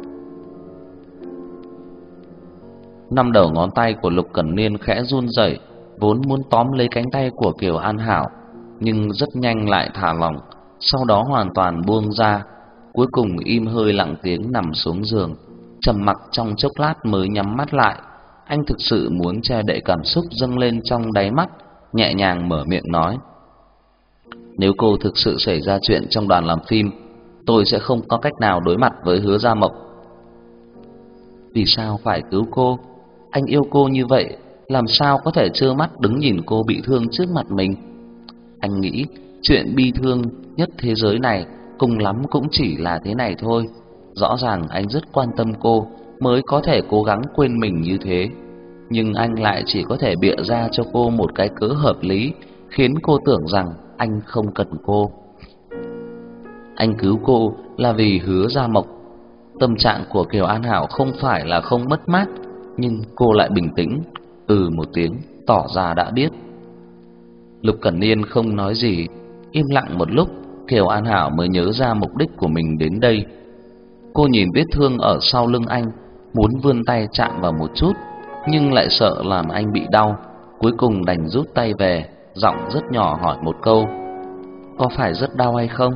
Năm đầu ngón tay của Lục Cẩn Niên khẽ run rẩy, vốn muốn tóm lấy cánh tay của Kiều An Hảo, nhưng rất nhanh lại thả lỏng, sau đó hoàn toàn buông ra, cuối cùng im hơi lặng tiếng nằm xuống giường, trầm mặc trong chốc lát mới nhắm mắt lại. Anh thực sự muốn che đậy cảm xúc dâng lên trong đáy mắt, nhẹ nhàng mở miệng nói: nếu cô thực sự xảy ra chuyện trong đoàn làm phim, tôi sẽ không có cách nào đối mặt với Hứa Gia Mộc. Vì sao phải cứu cô? Anh yêu cô như vậy, làm sao có thể trơ mắt đứng nhìn cô bị thương trước mặt mình? Anh nghĩ chuyện bi thương nhất thế giới này cùng lắm cũng chỉ là thế này thôi. Rõ ràng anh rất quan tâm cô mới có thể cố gắng quên mình như thế, nhưng anh lại chỉ có thể bịa ra cho cô một cái cớ hợp lý, khiến cô tưởng rằng anh không cần cô. Anh cứu cô là vì Hứa Gia Mộc. Tâm trạng của Kiều An Hảo không phải là không mất mát, nhưng cô lại bình tĩnh, một tiếng, tỏ ra đã biết. Lục Cẩn Niên không nói gì, im lặng một lúc, Kiều An Hảo mới nhớ ra mục đích của mình đến đây. Cô nhìn vết thương ở sau lưng anh, muốn vươn tay chạm vào một chút, nhưng lại sợ làm anh bị đau, cuối cùng đành rút tay về, giọng rất nhỏ hỏi một câu: có phải rất đau hay không?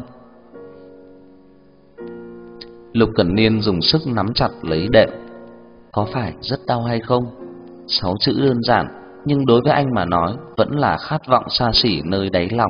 Lục Cẩn Niên dùng sức nắm chặt lấy đệm. Có phải rất đau hay không? 6 chữ đơn giản, nhưng đối với anh mà nói vẫn là khát vọng xa xỉ nơi đáy lòng.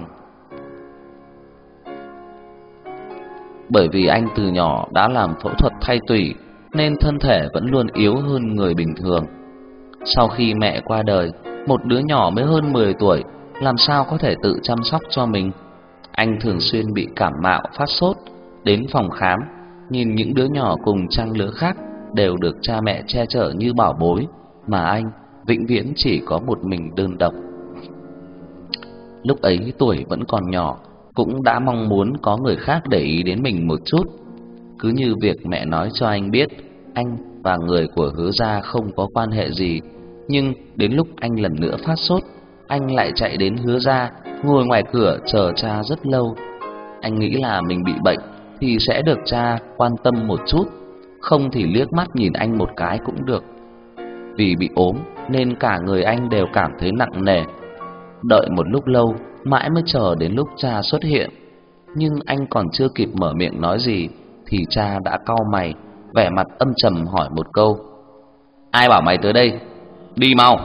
Bởi vì anh từ nhỏ đã làm phẫu thuật thay tủy, nên thân thể vẫn luôn yếu hơn người bình thường. Sau khi mẹ qua đời, một đứa nhỏ mới hơn 10 tuổi làm sao có thể tự chăm sóc cho mình. Anh thường xuyên bị cảm mạo, phát sốt, đến phòng khám, nhìn những đứa nhỏ cùng trang lứa khác đều được cha mẹ che chở như bảo bối, mà anh vĩnh viễn chỉ có một mình đơn độc. Lúc ấy tuổi vẫn còn nhỏ, cũng đã mong muốn có người khác để ý đến mình một chút. Cứ như việc mẹ nói cho anh biết anh và người của Hứa gia không có quan hệ gì, nhưng đến lúc anh lần nữa phát sốt, anh lại chạy đến Hứa gia, ngồi ngoài cửa chờ cha rất lâu. Anh nghĩ là mình bị bệnh thì sẽ được cha quan tâm một chút, không thì liếc mắt nhìn anh một cái cũng được. Vì bị ốm nên cả người anh đều cảm thấy nặng nề. Đợi một lúc lâu, mãi mới chờ đến lúc cha xuất hiện. Nhưng anh còn chưa kịp mở miệng nói gì thì cha đã cau mày, vẻ mặt âm trầm hỏi một câu: ai bảo mày tới đây? Đi mau!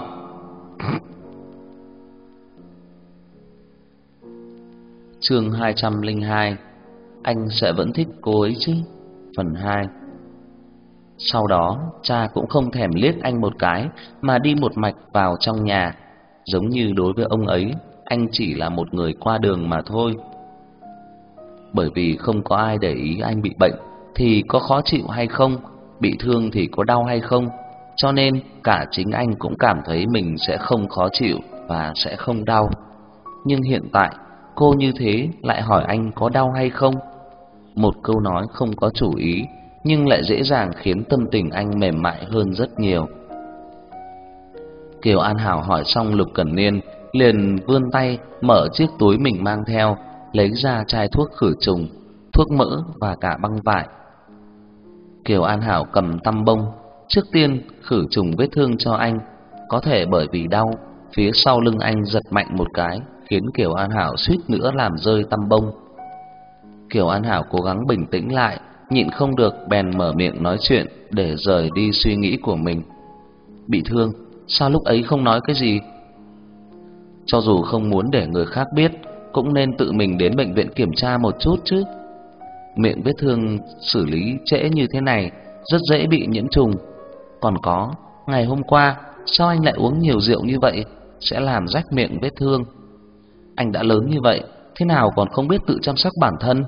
Chương 202: Anh sẽ vẫn thích cô ấy chứ? Phần 2. Sau đó, cha cũng không thèm liếc anh một cái mà đi một mạch vào trong nhà, giống như đối với ông ấy, anh chỉ là một người qua đường mà thôi. Bởi vì không có ai để ý anh bị bệnh thì có khó chịu hay không, bị thương thì có đau hay không, cho nên cả chính anh cũng cảm thấy mình sẽ không khó chịu và sẽ không đau. Nhưng hiện tại, cô như thế lại hỏi anh có đau hay không. Một câu nói không có chủ ý, nhưng lại dễ dàng khiến tâm tình anh mềm mại hơn rất nhiều. Kiều An Hảo hỏi xong, Lục Cẩn Niên liền vươn tay mở chiếc túi mình mang theo, lấy ra chai thuốc khử trùng, thuốc mỡ và cả băng vải. Kiều An Hảo cầm tăm bông, trước tiên khử trùng vết thương cho anh. Có thể bởi vì đau, phía sau lưng anh giật mạnh một cái, khiến Kiều An Hảo suýt nữa làm rơi tăm bông. Kiều An Hảo cố gắng bình tĩnh lại, nhịn không được bèn mở miệng nói chuyện để rời đi suy nghĩ của mình. Bị thương, sao lúc ấy không nói cái gì? Cho dù không muốn để người khác biết, cũng nên tự mình đến bệnh viện kiểm tra một chút chứ. Miệng vết thương xử lý trễ như thế này rất dễ bị nhiễm trùng. Còn có, ngày hôm qua sao anh lại uống nhiều rượu như vậy, sẽ làm rách miệng vết thương. Anh đã lớn như vậy, thế nào còn không biết tự chăm sóc bản thân?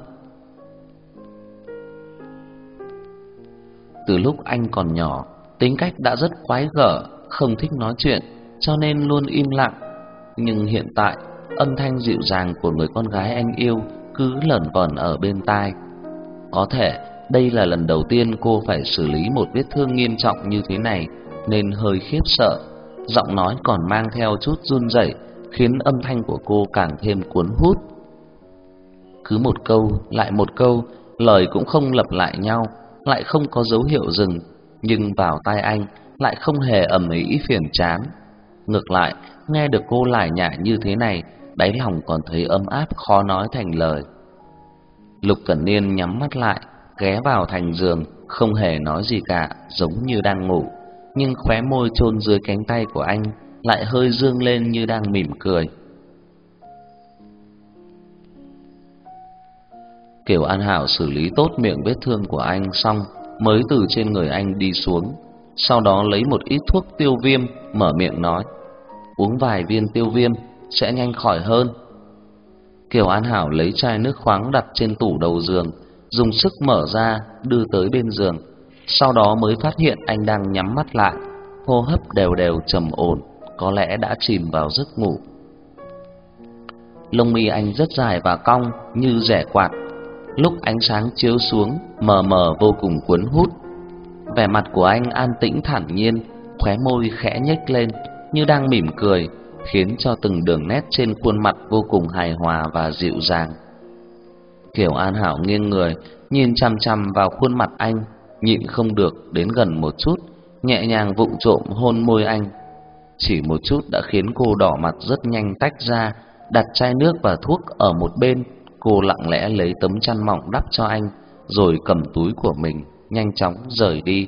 Từ lúc anh còn nhỏ, tính cách đã rất quái gở, không thích nói chuyện, cho nên luôn im lặng. Nhưng hiện tại, âm thanh dịu dàng của người con gái anh yêu cứ lởn vởn ở bên tai. Có thể đây là lần đầu tiên cô phải xử lý một vết thương nghiêm trọng như thế này, nên hơi khiếp sợ. Giọng nói còn mang theo chút run rẩy, khiến âm thanh của cô càng thêm cuốn hút. Cứ một câu lại một câu, lời cũng không lặp lại nhau, lại không có dấu hiệu dừng, nhưng vào tai anh lại không hề ầm ĩ phiền chán. Ngược lại, nghe được cô lải nhải như thế này, đáy lòng còn thấy ấm áp khó nói thành lời. Lục Cẩn Niên nhắm mắt lại, ghé vào thành giường, không hề nói gì cả, giống như đang ngủ, nhưng khóe môi chôn dưới cánh tay của anh lại hơi dương lên như đang mỉm cười. Kiều An Hảo xử lý tốt miệng vết thương của anh xong, mới từ trên người anh đi xuống, sau đó lấy một ít thuốc tiêu viêm, mở miệng nói: uống vài viên tiêu viêm sẽ nhanh khỏi hơn. Kiều An Hảo lấy chai nước khoáng đặt trên tủ đầu giường, dùng sức mở ra đưa tới bên giường, sau đó mới phát hiện anh đang nhắm mắt lại, hô hấp đều đều trầm ổn, có lẽ đã chìm vào giấc ngủ. Lông mi anh rất dài và cong như rẻ quạt, lúc ánh sáng chiếu xuống mờ mờ vô cùng cuốn hút. Vẻ mặt của anh an tĩnh thản nhiên, khóe môi khẽ nhếch lên như đang mỉm cười, khiến cho từng đường nét trên khuôn mặt vô cùng hài hòa và dịu dàng. Kiều An Hảo nghiêng người, nhìn chằm chằm vào khuôn mặt anh, nhịn không được đến gần một chút, nhẹ nhàng vụng trộm hôn môi anh. Chỉ một chút đã khiến cô đỏ mặt, rất nhanh tách ra, đặt chai nước và thuốc ở một bên. Cô lặng lẽ lấy tấm chăn mỏng đắp cho anh, rồi cầm túi của mình nhanh chóng rời đi.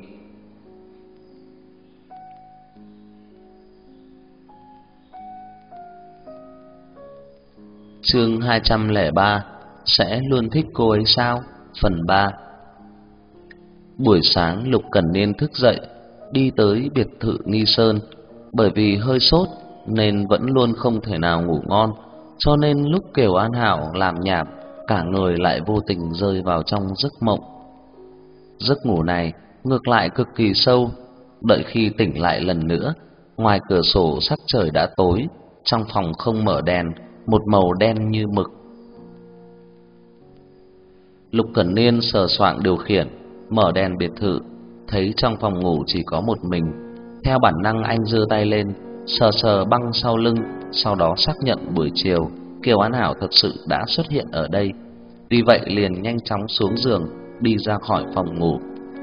Chương 203: Sẽ luôn thích cô ấy sao? Phần 3. Buổi sáng Lục Cẩn Niên thức dậy, đi tới biệt thự Nghi Sơn. Bởi vì hơi sốt nên vẫn luôn không thể nào ngủ ngon, cho nên lúc Kiều An Hảo làm nhảm, cả người lại vô tình rơi vào trong giấc mộng. Giấc ngủ này ngược lại cực kỳ sâu. Đợi khi tỉnh lại lần nữa, ngoài cửa sổ sắc trời đã tối, trong phòng không mở đèn, một màu đen như mực. Lục Cẩn Niên sờ soạng điều khiển, mở đèn biệt thự, thấy trong phòng ngủ chỉ có một mình. Theo bản năng anh giơ tay lên, sờ sờ băng sau lưng, sau đó xác nhận buổi chiều Kiều An Hảo thật sự đã xuất hiện ở đây. Vì vậy liền nhanh chóng xuống giường, đi ra khỏi phòng ngủ.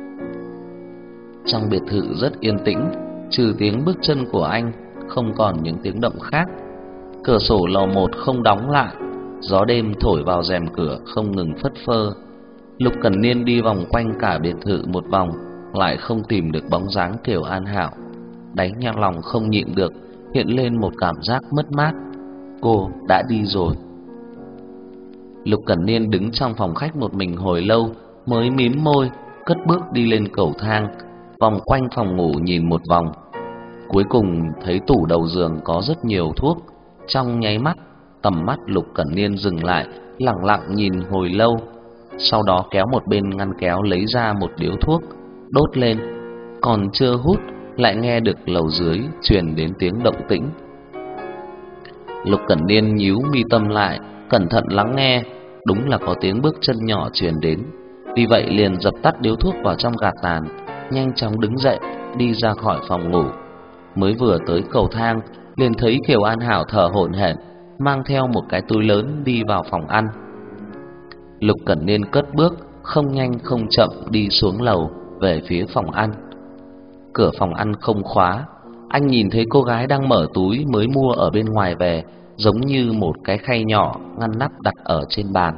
Trong biệt thự rất yên tĩnh, trừ tiếng bước chân của anh, không còn những tiếng động khác. Cửa sổ lầu 1 không đóng lại, gió đêm thổi vào rèm cửa không ngừng phất phơ. Lục Cẩn Niên đi vòng quanh cả biệt thự một vòng, lại không tìm được bóng dáng Kiều An Hảo. Đáy nhang lòng không nhịn được hiện lên một cảm giác mất mát. Cô đã đi rồi. Lục Cẩn Niên đứng trong phòng khách một mình hồi lâu, mới mím môi, cất bước đi lên cầu thang, vòng quanh phòng ngủ nhìn một vòng. Cuối cùng thấy tủ đầu giường có rất nhiều thuốc. Trong nháy mắt, tầm mắt Lục Cẩn Niên dừng lại, lặng lặng nhìn hồi lâu. Sau đó kéo một bên ngăn kéo lấy ra một điếu thuốc, đốt lên. Còn chưa hút, lại nghe được lầu dưới truyền đến tiếng động tĩnh. Lục Cẩn Niên nhíu mi tâm lại, cẩn thận lắng nghe, đúng là có tiếng bước chân nhỏ truyền đến. Vì vậy liền dập tắt điếu thuốc vào trong gạt tàn, nhanh chóng đứng dậy đi ra khỏi phòng ngủ. Mới vừa tới cầu thang, liền thấy Kiều An Hảo thở hổn hển, mang theo một cái túi lớn đi vào phòng ăn. Lục Cẩn Niên cất bước không nhanh không chậm đi xuống lầu về phía phòng ăn. Cửa phòng ăn không khóa. Anh nhìn thấy cô gái đang mở túi mới mua ở bên ngoài về, giống như một cái khay nhỏ ngăn nắp đặt ở trên bàn.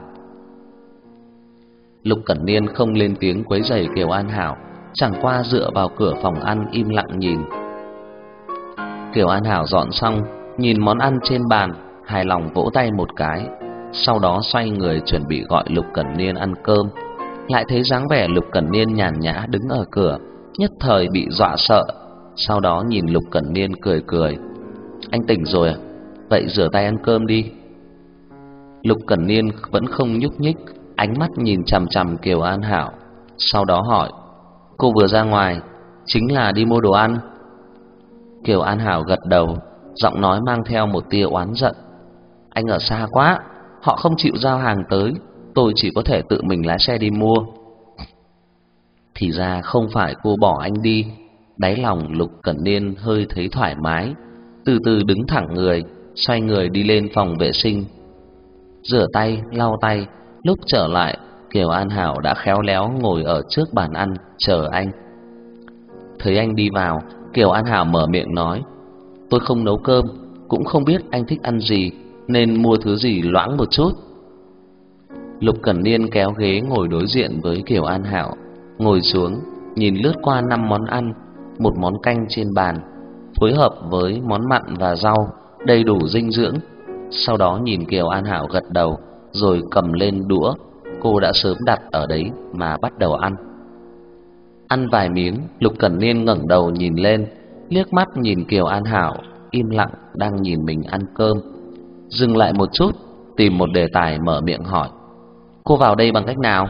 Lục Cẩn Niên không lên tiếng quấy rầy Kiều An Hảo, chẳng qua dựa vào cửa phòng ăn im lặng nhìn. Kiều An Hảo dọn xong, nhìn món ăn trên bàn, hài lòng vỗ tay một cái, sau đó xoay người chuẩn bị gọi Lục Cẩn Niên ăn cơm. Lại thấy dáng vẻ Lục Cẩn Niên nhàn nhã đứng ở cửa, nhất thời bị dọa sợ. Sau đó nhìn Lục Cẩn Niên cười cười. Anh tỉnh rồi à? Vậy rửa tay ăn cơm đi. Lục Cẩn Niên vẫn không nhúc nhích, ánh mắt nhìn chằm chằm Kiều An Hảo. Sau đó hỏi, cô vừa ra ngoài chính là đi mua đồ ăn? Kiều An Hảo gật đầu, giọng nói mang theo một tia oán giận. Anh ở xa quá, họ không chịu giao hàng tới, tôi chỉ có thể tự mình lái xe đi mua. Thì ra không phải cô bỏ anh đi. Đáy lòng Lục Cẩn Niên hơi thấy thoải mái, từ từ đứng thẳng người, xoay người đi lên phòng vệ sinh. Rửa tay, lau tay, lúc trở lại, Kiều An Hảo đã khéo léo ngồi ở trước bàn ăn chờ anh. Thấy anh đi vào, Kiều An Hảo mở miệng nói, tôi không nấu cơm, cũng không biết anh thích ăn gì, nên mua thứ gì loãng một chút. Lục Cẩn Niên kéo ghế ngồi đối diện với Kiều An Hảo, ngồi xuống, nhìn lướt qua 5 món ăn, một món canh trên bàn, phối hợp với món mặn và rau, đầy đủ dinh dưỡng. Sau đó nhìn Kiều An Hảo gật đầu, rồi cầm lên đũa, cô đã sớm đặt ở đấy mà bắt đầu ăn. Ăn vài miếng, Lục Cẩn Niên ngẩng đầu nhìn lên, liếc mắt nhìn Kiều An Hảo im lặng đang nhìn mình ăn cơm, dừng lại một chút, tìm một đề tài mở miệng hỏi, cô vào đây bằng cách nào?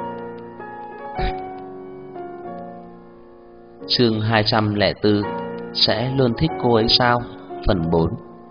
Chương 204, sẽ luôn thích cô ấy sao? Phần 4.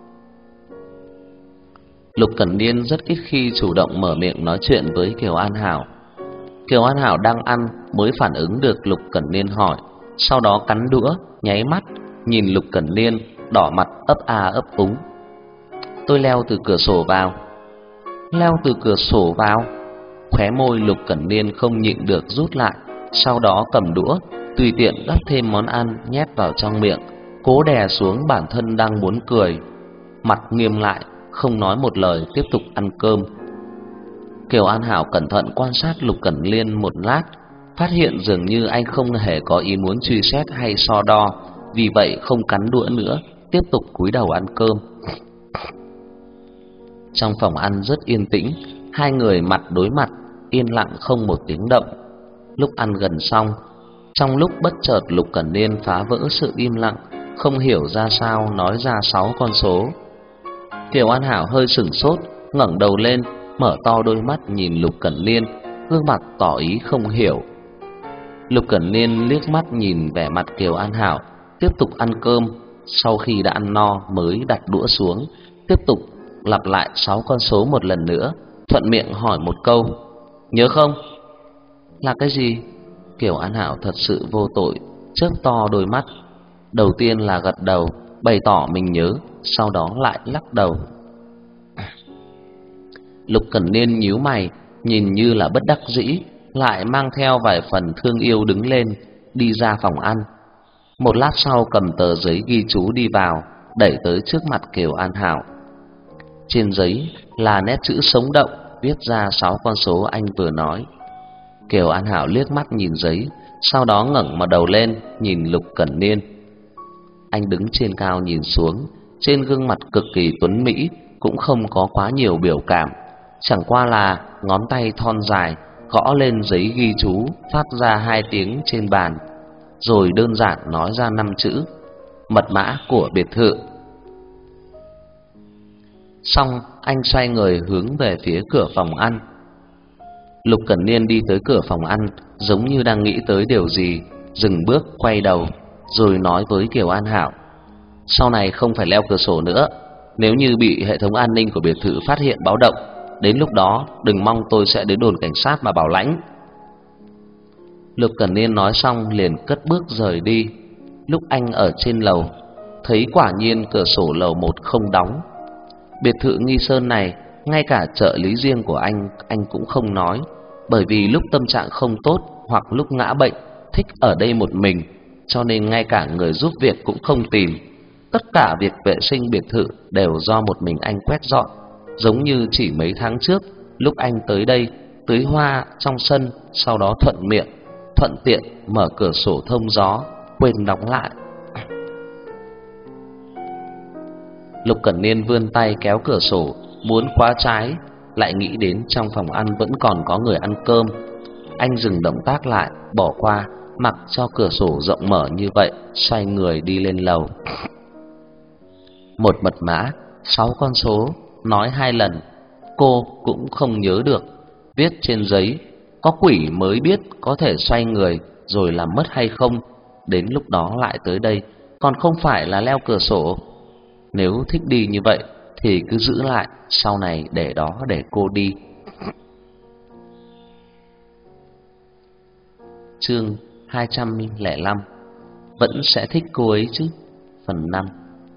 Lục Cẩn Niên rất ít khi chủ động mở miệng nói chuyện với Kiều An Hảo. Kiều An Hảo đang ăn mới phản ứng được Lục Cẩn Niên hỏi, sau đó cắn đũa, nháy mắt, nhìn Lục Cẩn Niên, đỏ mặt ấp a ấp úng. Tôi leo từ cửa sổ vào. Leo từ cửa sổ vào? Khóe môi Lục Cẩn Niên không nhịn được rút lại, sau đó cầm đũa, tùy tiện gắp thêm món ăn nhét vào trong miệng, cố đè xuống bản thân đang muốn cười, mặt nghiêm lại, không nói một lời tiếp tục ăn cơm. Kiều An Hảo cẩn thận quan sát Lục Cẩn Niên một lát, phát hiện dường như anh không hề có ý muốn truy xét hay so đo, vì vậy không cắn đũa nữa, tiếp tục cúi đầu ăn cơm. Trong phòng ăn rất yên tĩnh, hai người mặt đối mặt, yên lặng không một tiếng động. Lúc ăn gần xong, trong lúc bất chợt Lục Cẩn Niên phá vỡ sự im lặng, không hiểu ra sao nói ra 6 con số. Kiều An Hảo hơi sửng sốt, ngẩng đầu lên, mở to đôi mắt nhìn Lục Cẩn Niên, gương mặt tỏ ý không hiểu. Lục Cẩn Niên liếc mắt nhìn vẻ mặt Kiều An Hảo, tiếp tục ăn cơm. Sau khi đã ăn no mới đặt đũa xuống, tiếp tục lặp lại 6 con số một lần nữa, thuận miệng hỏi một câu, nhớ không? Là cái gì? Kiều An Hảo thật sự vô tội, chớp to đôi mắt. Đầu tiên là gật đầu, bày tỏ mình nhớ, sau đó lại lắc đầu. Lục Cẩn Niên nhíu mày, nhìn như là bất đắc dĩ, lại mang theo vài phần thương yêu đứng lên, đi ra phòng ăn. Một lát sau cầm tờ giấy ghi chú đi vào, đẩy tới trước mặt Kiều An Hảo. Trên giấy là nét chữ sống động, viết ra 6 con số anh vừa nói. Kiều An Hảo liếc mắt nhìn giấy, sau đó ngẩng mặt đầu lên, nhìn Lục Cẩn Niên. Anh đứng trên cao nhìn xuống, trên gương mặt cực kỳ tuấn mỹ, cũng không có quá nhiều biểu cảm, chẳng qua là ngón tay thon dài gõ lên giấy ghi chú, phát ra 2 tiếng trên bàn, rồi đơn giản nói ra 5 chữ: mật mã của biệt thự. Xong, anh xoay người hướng về phía cửa phòng ăn. Lục Cẩn Niên đi tới cửa phòng ăn, giống như đang nghĩ tới điều gì, dừng bước quay đầu, rồi nói với Kiều An Hảo: sau này không phải leo cửa sổ nữa, nếu như bị hệ thống an ninh của biệt thự phát hiện báo động, đến lúc đó đừng mong tôi sẽ đến đồn cảnh sát mà bảo lãnh. Lục Cẩn Niên nói xong liền cất bước rời đi. Lúc anh ở trên lầu, thấy quả nhiên cửa sổ lầu 1 không đóng. Biệt thự Nghi Sơn này, ngay cả trợ lý riêng của anh cũng không nói, bởi vì lúc tâm trạng không tốt hoặc lúc ngã bệnh, thích ở đây một mình, cho nên ngay cả người giúp việc cũng không tìm. Tất cả việc vệ sinh biệt thự đều do một mình anh quét dọn, giống như chỉ mấy tháng trước lúc anh tới đây tưới hoa trong sân, sau đó thuận tiện mở cửa sổ thông gió, quên đóng lại. Lục Cẩn Niên vươn tay kéo cửa sổ, muốn khóa trái, lại nghĩ đến trong phòng ăn vẫn còn có người ăn cơm. Anh dừng động tác lại, bỏ qua, mặc cho cửa sổ rộng mở như vậy, xoay người đi lên lầu. Một mật mã, 6 con số, nói 2 lần, cô cũng không nhớ được. Viết trên giấy, có quỷ mới biết có thể xoay người rồi làm mất hay không. Đến lúc đó lại tới đây, còn không phải là leo cửa sổ. Nếu thích đi như vậy thì cứ giữ lại, sau này để đó để cô đi. Chương 205. Vẫn sẽ thích cô ấy chứ. Phần 5.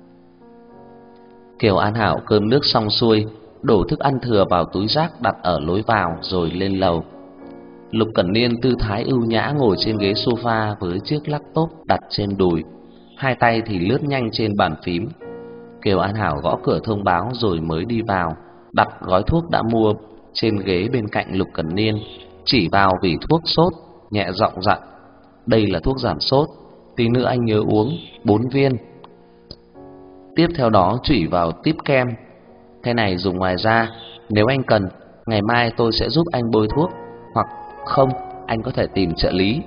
Kiều An Hảo cơm nước xong xuôi, đổ thức ăn thừa vào túi rác đặt ở lối vào rồi lên lầu. Lục Cẩn Niên tư thái ưu nhã ngồi trên ghế sofa với chiếc laptop đặt trên đùi, hai tay thì lướt nhanh trên bàn phím. Kiều An Hảo gõ cửa thông báo rồi mới đi vào, đặt gói thuốc đã mua trên ghế bên cạnh Lục Cẩn Niên, chỉ vào vỉ thuốc sốt, nhẹ giọng dặn: "Đây là thuốc giảm sốt, tí nữa anh nhớ uống 4 viên." Tiếp theo đó chỉ vào tiếp kem: "Cái này dùng ngoài da, nếu anh cần, ngày mai tôi sẽ giúp anh bôi thuốc, hoặc không, anh có thể tìm trợ lý."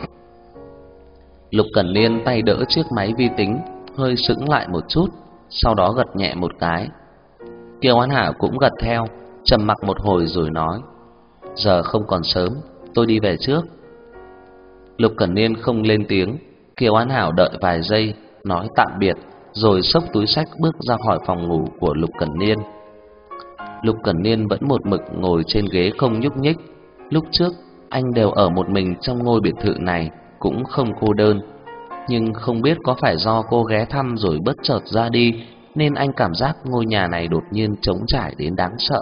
Lục Cẩn Niên tay đỡ chiếc máy vi tính, hơi sững lại một chút, sau đó gật nhẹ một cái. Kiều An Hảo cũng gật theo, trầm mặc một hồi rồi nói: "Giờ không còn sớm, tôi đi về trước." Lục Cẩn Niên không lên tiếng. Kiều An Hảo đợi vài giây, nói tạm biệt, rồi xốc túi xách bước ra khỏi phòng ngủ của Lục Cẩn Niên. Lục Cẩn Niên vẫn một mực ngồi trên ghế không nhúc nhích. Lúc trước anh đều ở một mình trong ngôi biệt thự này, cũng không cô đơn. Nhưng không biết có phải do cô ghé thăm rồi bất chợt ra đi, nên anh cảm giác ngôi nhà này đột nhiên trống trải đến đáng sợ.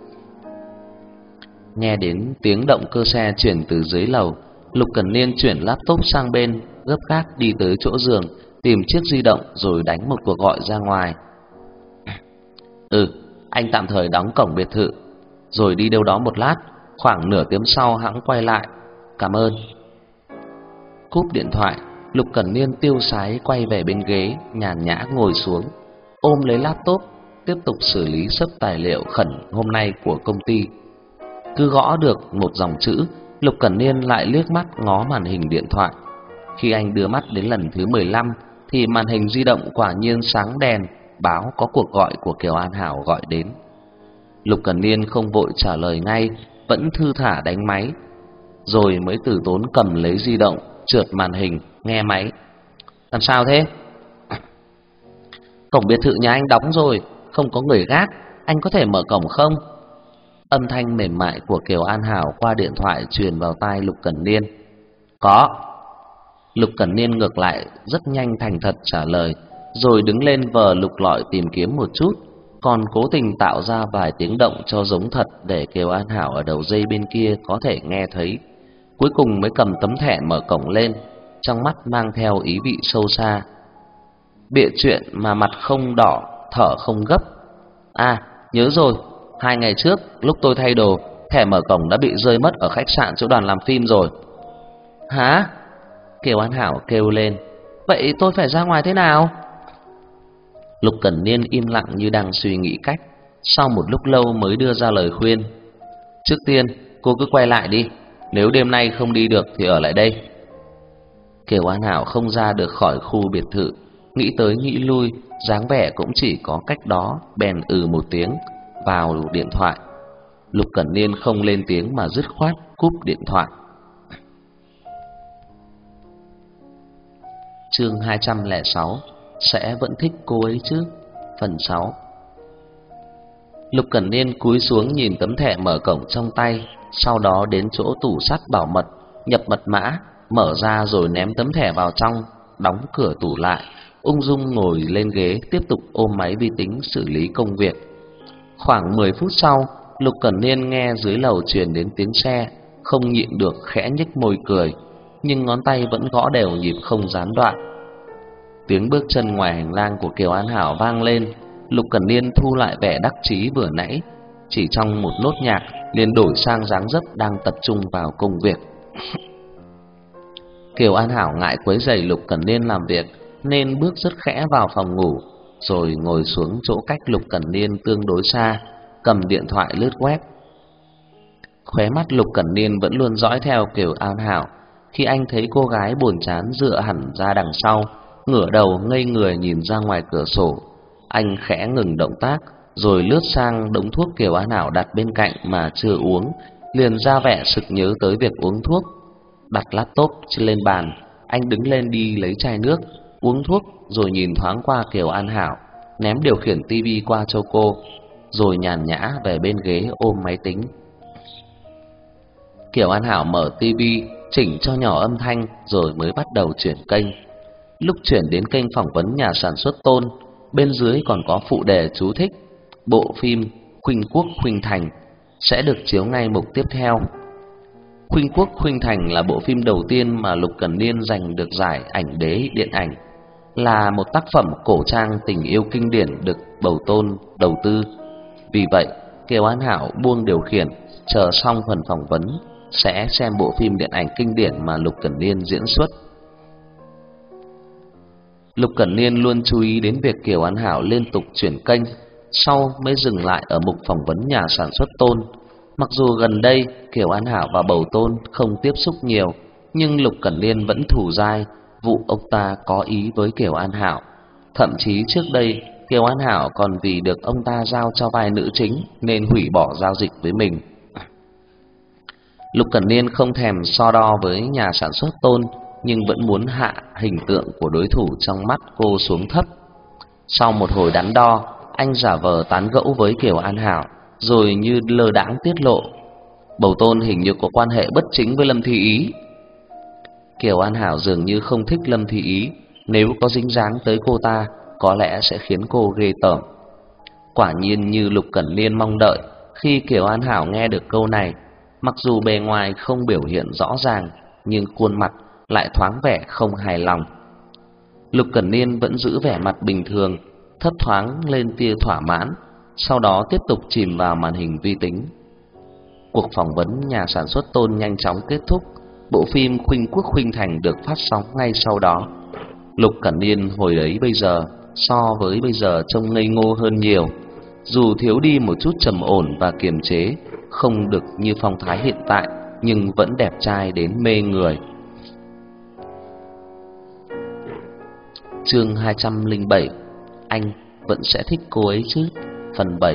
Nghe đến tiếng động cơ xe chuyển từ dưới lầu, Lục Cẩn Niên chuyển laptop sang bên, gấp gáp đi tới chỗ giường, tìm chiếc di động rồi đánh một cuộc gọi ra ngoài. Anh tạm thời đóng cổng biệt thự, rồi đi đâu đó một lát, khoảng nửa tiếng sau hẵng quay lại. Cảm ơn. Cúp điện thoại, Lục Cẩn Niên tiêu sái quay về bên ghế, nhàn nhã ngồi xuống, ôm lấy laptop, tiếp tục xử lý xấp tài liệu khẩn hôm nay của công ty. Cứ gõ được một dòng chữ, Lục Cẩn Niên lại liếc mắt ngó màn hình điện thoại. Khi anh đưa mắt đến lần thứ 15 thì màn hình di động quả nhiên sáng đèn, báo có cuộc gọi của Kiều An Hảo gọi đến. Lục Cẩn Niên không vội trả lời ngay, vẫn thư thả đánh máy, rồi mới từ tốn cầm lấy di động, trượt màn hình, nghe máy. Làm sao thế? Cổng biệt thự nhà anh đóng rồi, không có người gác, anh có thể mở cổng không? Âm thanh mềm mại của Kiều An Hảo qua điện thoại truyền vào tai Lục Cẩn Niên. Có. Lục Cẩn Niên ngược lại rất nhanh thành thật trả lời, rồi đứng lên vờ lục lọi tìm kiếm một chút, còn cố tình tạo ra vài tiếng động cho giống thật để Kiều An Hảo ở đầu dây bên kia có thể nghe thấy. Cuối cùng mới cầm tấm thẻ mở cổng lên, trong mắt mang theo ý vị sâu xa. Bịa chuyện mà mặt không đỏ, thở không gấp. À, nhớ rồi, 2 ngày trước lúc tôi thay đồ, thẻ mở cổng đã bị rơi mất ở khách sạn chỗ đoàn làm phim rồi. Hả? Kiều An Hảo kêu lên. Vậy tôi phải ra ngoài thế nào? Lục Cẩn Niên im lặng như đang suy nghĩ cách, sau một lúc lâu mới đưa ra lời khuyên. Trước tiên, cô cứ quay lại đi, nếu đêm nay không đi được thì ở lại đây. Kiều An Hảo không ra được khỏi khu biệt thự, nghĩ tới nghĩ lui, dáng vẻ cũng chỉ có cách đó, bèn một tiếng, vào điện thoại. Lục Cẩn Niên không lên tiếng mà dứt khoát cúp điện thoại. Chương 206. Sẽ vẫn thích cô ấy chứ. Phần 6. Lục Cẩn Niên cúi xuống nhìn tấm thẻ mở cổng trong tay, sau đó đến chỗ tủ sắt bảo mật, nhập mật mã, mở ra rồi ném tấm thẻ vào trong, đóng cửa tủ lại, ung dung ngồi lên ghế tiếp tục ôm máy vi tính xử lý công việc. Khoảng 10 phút sau, Lục Cẩn Niên nghe dưới lầu truyền đến tiếng xe, không nhịn được khẽ nhếch môi cười. nhưng ngón tay vẫn gõ đều nhịp không gián đoạn. Tiếng bước chân ngoài hành lang của Kiều An Hảo vang lên. Lục Cẩn Niên thu lại vẻ đắc chí vừa nãy, chỉ trong một nốt nhạc liền đổi sang dáng dấp đang tập trung vào công việc. Kiều An Hảo ngại quấy rầy Lục Cẩn Niên làm việc nên bước rất khẽ vào phòng ngủ, rồi ngồi xuống chỗ cách Lục Cẩn Niên tương đối xa, cầm điện thoại lướt web. Khóe mắt Lục Cẩn Niên vẫn luôn dõi theo Kiều An Hảo. Khi anh thấy cô gái buồn chán dựa hẳn ra đằng sau, ngửa đầu ngây người nhìn ra ngoài cửa sổ, anh khẽ ngừng động tác, rồi lướt sang đống thuốc Kiều An Hảo đặt bên cạnh mà chưa uống, liền ra vẻ sực nhớ tới việc uống thuốc. Đặt laptop lên bàn, anh đứng lên đi lấy chai nước, uống thuốc rồi nhìn thoáng qua Kiều An Hảo, ném điều khiển tivi qua cho cô, rồi nhàn nhã về bên ghế ôm máy tính. Kiều An Hảo mở tivi, chỉnh cho nhỏ âm thanh rồi mới bắt đầu chuyển kênh. Lúc chuyển đến kênh phỏng vấn nhà sản xuất Tôn, bên dưới còn có phụ đề chú thích: bộ phim Khuynh Quốc Khuynh Thành sẽ được chiếu ngay mục tiếp theo. Khuynh Quốc Khuynh Thành là bộ phim đầu tiên mà Lục Cẩn Niên giành được giải ảnh đế điện ảnh, là một tác phẩm cổ trang tình yêu kinh điển được Bầu Tôn đầu tư. Vì vậy, Kiều An Hảo buông điều khiển, chờ xong phần phỏng vấn sẽ xem bộ phim điện ảnh kinh điển mà Lục Cẩn Niên diễn xuất. Lục Cẩn Niên luôn chú ý đến việc Kiều An Hảo liên tục chuyển kênh, sau mới dừng lại ở mục phỏng vấn nhà sản xuất Tôn. Mặc dù gần đây Kiều An Hảo và Bầu Tôn không tiếp xúc nhiều, nhưng Lục Cẩn Niên vẫn thủ dai vụ ông ta có ý với Kiều An Hảo. Thậm chí trước đây Kiều An Hảo còn vì được ông ta giao cho vai nữ chính nên hủy bỏ giao dịch với mình. Lục Cẩn Niên không thèm so đo với nhà sản xuất Tôn, nhưng vẫn muốn hạ hình tượng của đối thủ trong mắt cô xuống thấp. Sau một hồi đắn đo, anh giả vờ tán gẫu với Kiều An Hảo, rồi như lơ đãng tiết lộ: Bầu Tôn hình như có quan hệ bất chính với Lâm Thi Ý. Kiều An Hảo dường như không thích Lâm Thi Ý, nếu có dính dáng tới cô ta, có lẽ sẽ khiến cô ghê tởm. Quả nhiên như Lục Cẩn Niên mong đợi, khi Kiều An Hảo nghe được câu này, mặc dù bề ngoài không biểu hiện rõ ràng, nhưng khuôn mặt lại thoáng vẻ không hài lòng. Lục Cẩn Niên vẫn giữ vẻ mặt bình thường, thấp thoáng lên tia thỏa mãn, sau đó tiếp tục chìm vào màn hình vi tính. Cuộc phỏng vấn nhà sản xuất Tôn nhanh chóng kết thúc, bộ phim Khuynh Quốc Khuynh Thành được phát sóng ngay sau đó. Lục Cẩn Niên hồi ấy bây giờ so với bây giờ trông ngây ngô hơn nhiều, dù thiếu đi một chút trầm ổn và kiềm chế, không được như phong thái hiện tại, nhưng vẫn đẹp trai đến mê người. Chương 207: Anh vẫn sẽ thích cô ấy chứ? Phần 7.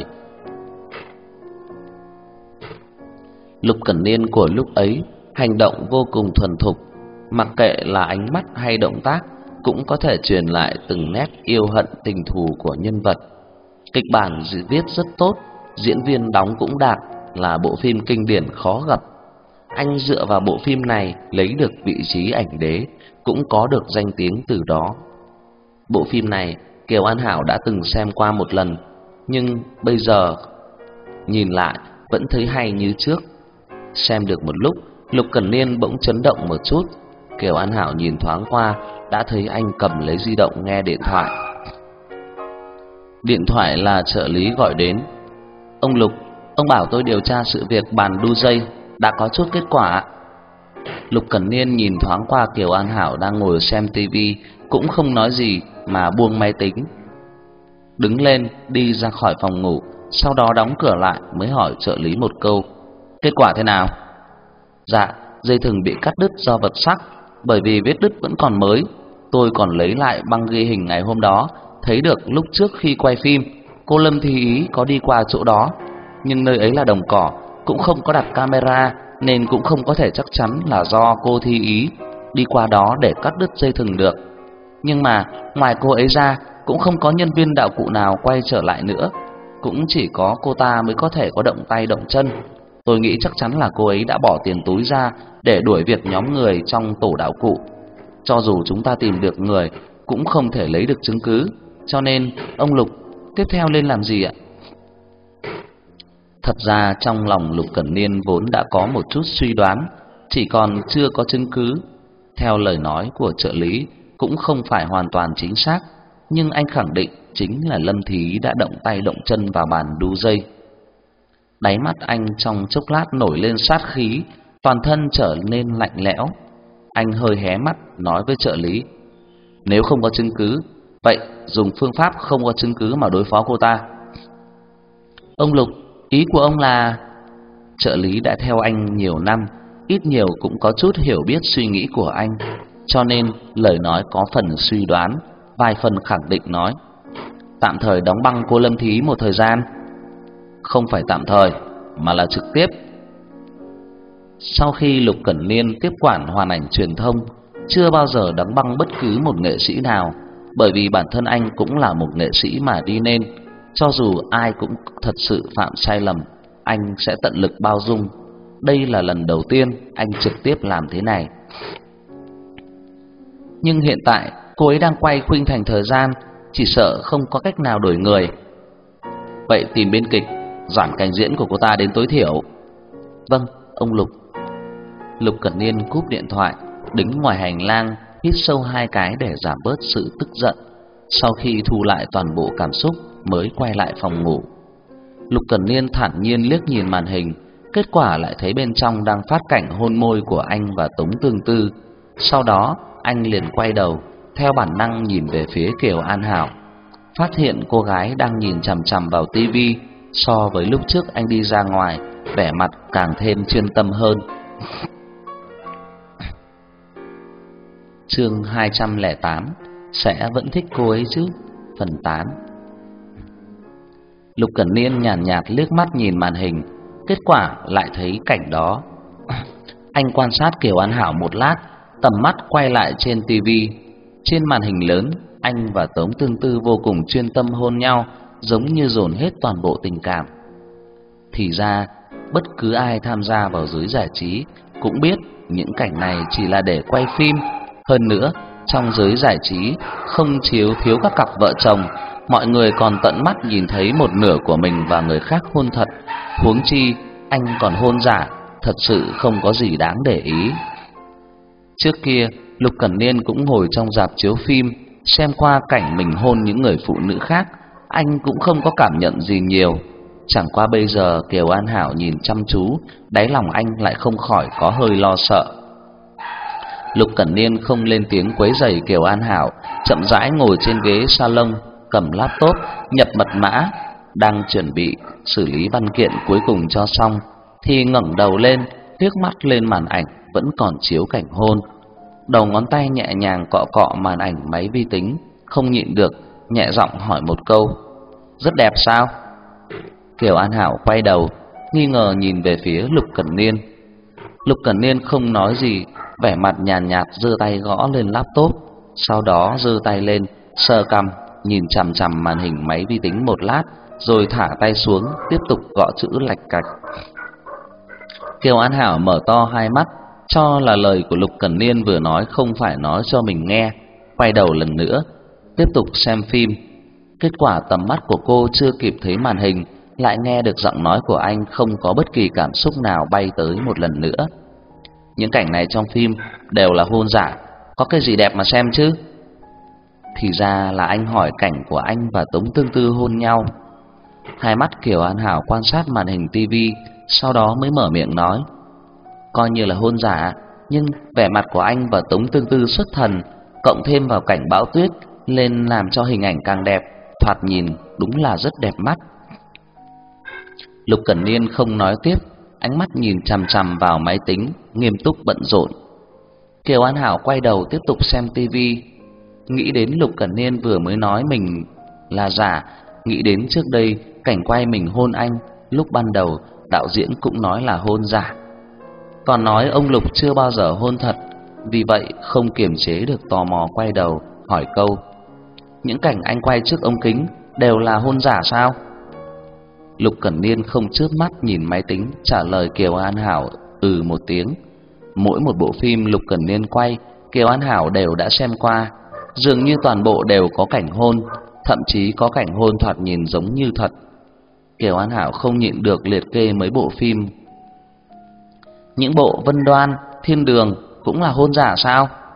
Lục Cẩn Niên của lúc ấy hành động vô cùng thuần thục, mặc kệ là ánh mắt hay động tác cũng có thể truyền lại từng nét yêu hận tình thù của nhân vật. Kịch bản viết rất tốt, diễn viên đóng cũng đạt, là bộ phim kinh điển khó gặp. Anh dựa vào bộ phim này lấy được vị trí ảnh đế, cũng có được danh tiếng từ đó. Bộ phim này Kiều An Hảo đã từng xem qua một lần, nhưng bây giờ nhìn lại vẫn thấy hay như trước. Xem được một lúc, Lục Cẩn Niên bỗng chấn động một chút. Kiều An Hảo nhìn thoáng qua, đã thấy anh cầm lấy di động nghe điện thoại. Điện thoại là trợ lý gọi đến. Ông Lục, ông bảo tôi điều tra sự việc bàn đu dây, đã có chút kết quả. Lục Cẩn Niên nhìn thoáng qua Kiều An Hảo đang ngồi xem tivi, cũng không nói gì mà buông máy tính, đứng lên đi ra khỏi phòng ngủ, sau đó đóng cửa lại mới hỏi trợ lý một câu: kết quả thế nào? Dạ, dây thừng bị cắt đứt do vật sắc, bởi vì vết đứt vẫn còn mới. Tôi còn lấy lại băng ghi hình ngày hôm đó, thấy được lúc trước khi quay phim, cô Lâm Thi Ý có đi qua chỗ đó, nhưng nơi ấy là đồng cỏ, cũng không có đặt camera, nên cũng không có thể chắc chắn là do cô Thi Ý đi qua đó để cắt đứt dây thừng được. Nhưng mà ngoài cô ấy ra, cũng không có nhân viên đạo cụ nào quay trở lại nữa, cũng chỉ có cô ta mới có thể có động tay động chân. Tôi nghĩ chắc chắn là cô ấy đã bỏ tiền túi ra để đuổi việc nhóm người trong tổ đạo cụ. Cho dù chúng ta tìm được người, cũng không thể lấy được chứng cứ. Cho nên, ông Lục, tiếp theo nên làm gì ạ? Thật ra trong lòng Lục Cẩn Niên vốn đã có một chút suy đoán, chỉ còn chưa có chứng cứ. Theo lời nói của trợ lý cũng không phải hoàn toàn chính xác, nhưng anh khẳng định chính là Lâm Thí đã động tay động chân vào bàn đu dây. Đáy mắt anh trong chốc lát nổi lên sát khí, toàn thân trở nên lạnh lẽo. Anh hơi hé mắt nói với trợ lý: "Nếu không có chứng cứ, vậy dùng phương pháp không có chứng cứ mà đối phó cô ta." "Ông Lục, ý của ông là..." Trợ lý đã theo anh nhiều năm, ít nhiều cũng có chút hiểu biết suy nghĩ của anh, cho nên lời nói có phần suy đoán, vài phần khẳng định nói: "Tạm thời đóng băng cô Lâm Thí một thời gian." "Không phải tạm thời, mà là trực tiếp." Sau khi Lục Cẩn Niên tiếp quản Hoàn Ảnh Truyền thông, chưa bao giờ đóng băng bất cứ một nghệ sĩ nào, bởi vì bản thân anh cũng là một nghệ sĩ mà đi nên, cho dù ai cũng thật sự phạm sai lầm, anh sẽ tận lực bao dung. Đây là lần đầu tiên anh trực tiếp làm thế này. Nhưng hiện tại cô ấy đang quay khuynh thành thời gian, chỉ sợ không có cách nào đổi người. "Vậy tìm biên kịch giảm cảnh diễn của cô ta đến tối thiểu." "Vâng, ông Lục." Lục Cẩn Niên cúp điện thoại, đứng ngoài hành lang hít sâu 2 cái để giảm bớt sự tức giận. Sau khi thu lại toàn bộ cảm xúc mới quay lại phòng ngủ. Lục Cẩn Niên thản nhiên liếc nhìn màn hình, kết quả lại thấy bên trong đang phát cảnh hôn môi của anh và Tống Tương Tư. Sau đó anh liền quay đầu, theo bản năng nhìn về phía Kiều An Hảo, phát hiện cô gái đang nhìn chằm chằm vào tivi. So với lúc trước anh đi ra ngoài, vẻ mặt càng thêm chuyên tâm hơn. Chương 208: Sẽ vẫn thích cô ấy chứ? Phần 8. Lục Cẩn Niên nhàn nhạt liếc mắt nhìn màn hình, kết quả lại thấy cảnh đó. Anh quan sát Kiều An Hảo một lát, tầm mắt quay lại trên tivi. Trên màn hình lớn, anh và Tống Tương Tư vô cùng chuyên tâm hôn nhau, giống như dồn hết toàn bộ tình cảm. Thì ra, bất cứ ai tham gia vào giới giải trí cũng biết những cảnh này chỉ là để quay phim. Hơn nữa, trong giới giải trí không thiếu các cặp vợ chồng, mọi người còn tận mắt nhìn thấy một nửa của mình và người khác hôn thật. Huống chi anh còn hôn giả, thật sự không có gì đáng để ý. Trước kia, Lục Cẩn Niên cũng ngồi trong rạp chiếu phim, xem qua cảnh mình hôn những người phụ nữ khác, anh cũng không có cảm nhận gì nhiều. Chẳng qua bây giờ Kiều An Hảo nhìn chăm chú, đáy lòng anh lại không khỏi có hơi lo sợ. Lục Cẩn Niên không lên tiếng quấy rầy Kiều An Hảo, chậm rãi ngồi trên ghế salon, cầm laptop, nhập mật mã, đang chuẩn bị xử lý văn kiện cuối cùng cho xong, thì ngẩng đầu lên, liếc mắt lên màn ảnh vẫn còn chiếu cảnh hôn. Đầu ngón tay nhẹ nhàng cọ cọ màn ảnh máy vi tính, không nhịn được, nhẹ giọng hỏi một câu: "Rất đẹp sao?" Kiều An Hảo quay đầu, nghi ngờ nhìn về phía Lục Cẩn Niên. Lục Cẩn Niên không nói gì, vẻ mặt nhàn nhạt giơ tay gõ lên laptop, sau đó giơ tay lên, sờ cằm, nhìn chằm chằm màn hình máy vi tính một lát, rồi thả tay xuống, tiếp tục gõ chữ lạch cạch. Kiều An Hảo mở to hai mắt, cho là lời của Lục Cẩn Niên vừa nói không phải nói cho mình nghe, quay đầu lần nữa, tiếp tục xem phim. Kết quả tầm mắt của cô chưa kịp thấy màn hình, lại nghe được giọng nói của anh không có bất kỳ cảm xúc nào bay tới một lần nữa. Những cảnh này trong phim đều là hôn giả, có cái gì đẹp mà xem chứ? Thì ra là anh hỏi cảnh của anh và Tống Tương Tư hôn nhau. Hai mắt Kiều An Hảo quan sát màn hình tivi, sau đó mới mở miệng nói: "Coi như là hôn giả, nhưng vẻ mặt của anh và Tống Tương Tư xuất thần, cộng thêm vào cảnh bão tuyết, nên làm cho hình ảnh càng đẹp, thoạt nhìn đúng là rất đẹp mắt." Lục Cẩn Niên không nói tiếp, ánh mắt nhìn chằm chằm vào máy tính, nghiêm túc bận rộn. Kiều An Hảo quay đầu tiếp tục xem tivi, nghĩ đến Lục Cẩn Niên vừa mới nói mình là giả, nghĩ đến trước đây cảnh quay mình hôn anh, lúc ban đầu đạo diễn cũng nói là hôn giả, còn nói ông Lục chưa bao giờ hôn thật, vì vậy không kiềm chế được tò mò quay đầu hỏi câu: "Những cảnh anh quay trước ống kính đều là hôn giả sao?" Lục Cẩn Niên không chớp mắt nhìn máy tính, trả lời Kiều An Hảo một tiếng. Mỗi một bộ phim Lục Cẩn Niên quay, Kiều An Hảo đều đã xem qua, dường như toàn bộ đều có cảnh hôn, thậm chí có cảnh hôn thoạt nhìn giống như thật. Kiều An Hảo không nhịn được liệt kê mấy bộ phim. "Những bộ Vân Đoan, Thiên Đường cũng là hôn giả sao?"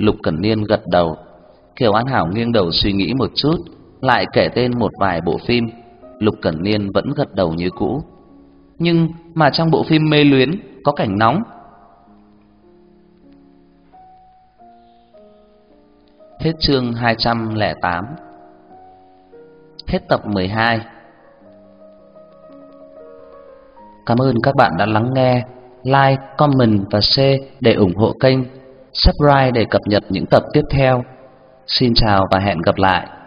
Lục Cẩn Niên gật đầu. Kiều An Hảo nghiêng đầu suy nghĩ một chút, lại kể tên một vài bộ phim. Lục Cẩn Niên vẫn gật đầu như cũ. Nhưng mà trong bộ phim Mê Luyến có cảnh nóng. Hết chương 208. Hết tập 12. Cảm ơn các bạn đã lắng nghe. Like, comment và share để ủng hộ kênh. Subscribe để cập nhật những tập tiếp theo. Xin chào và hẹn gặp lại.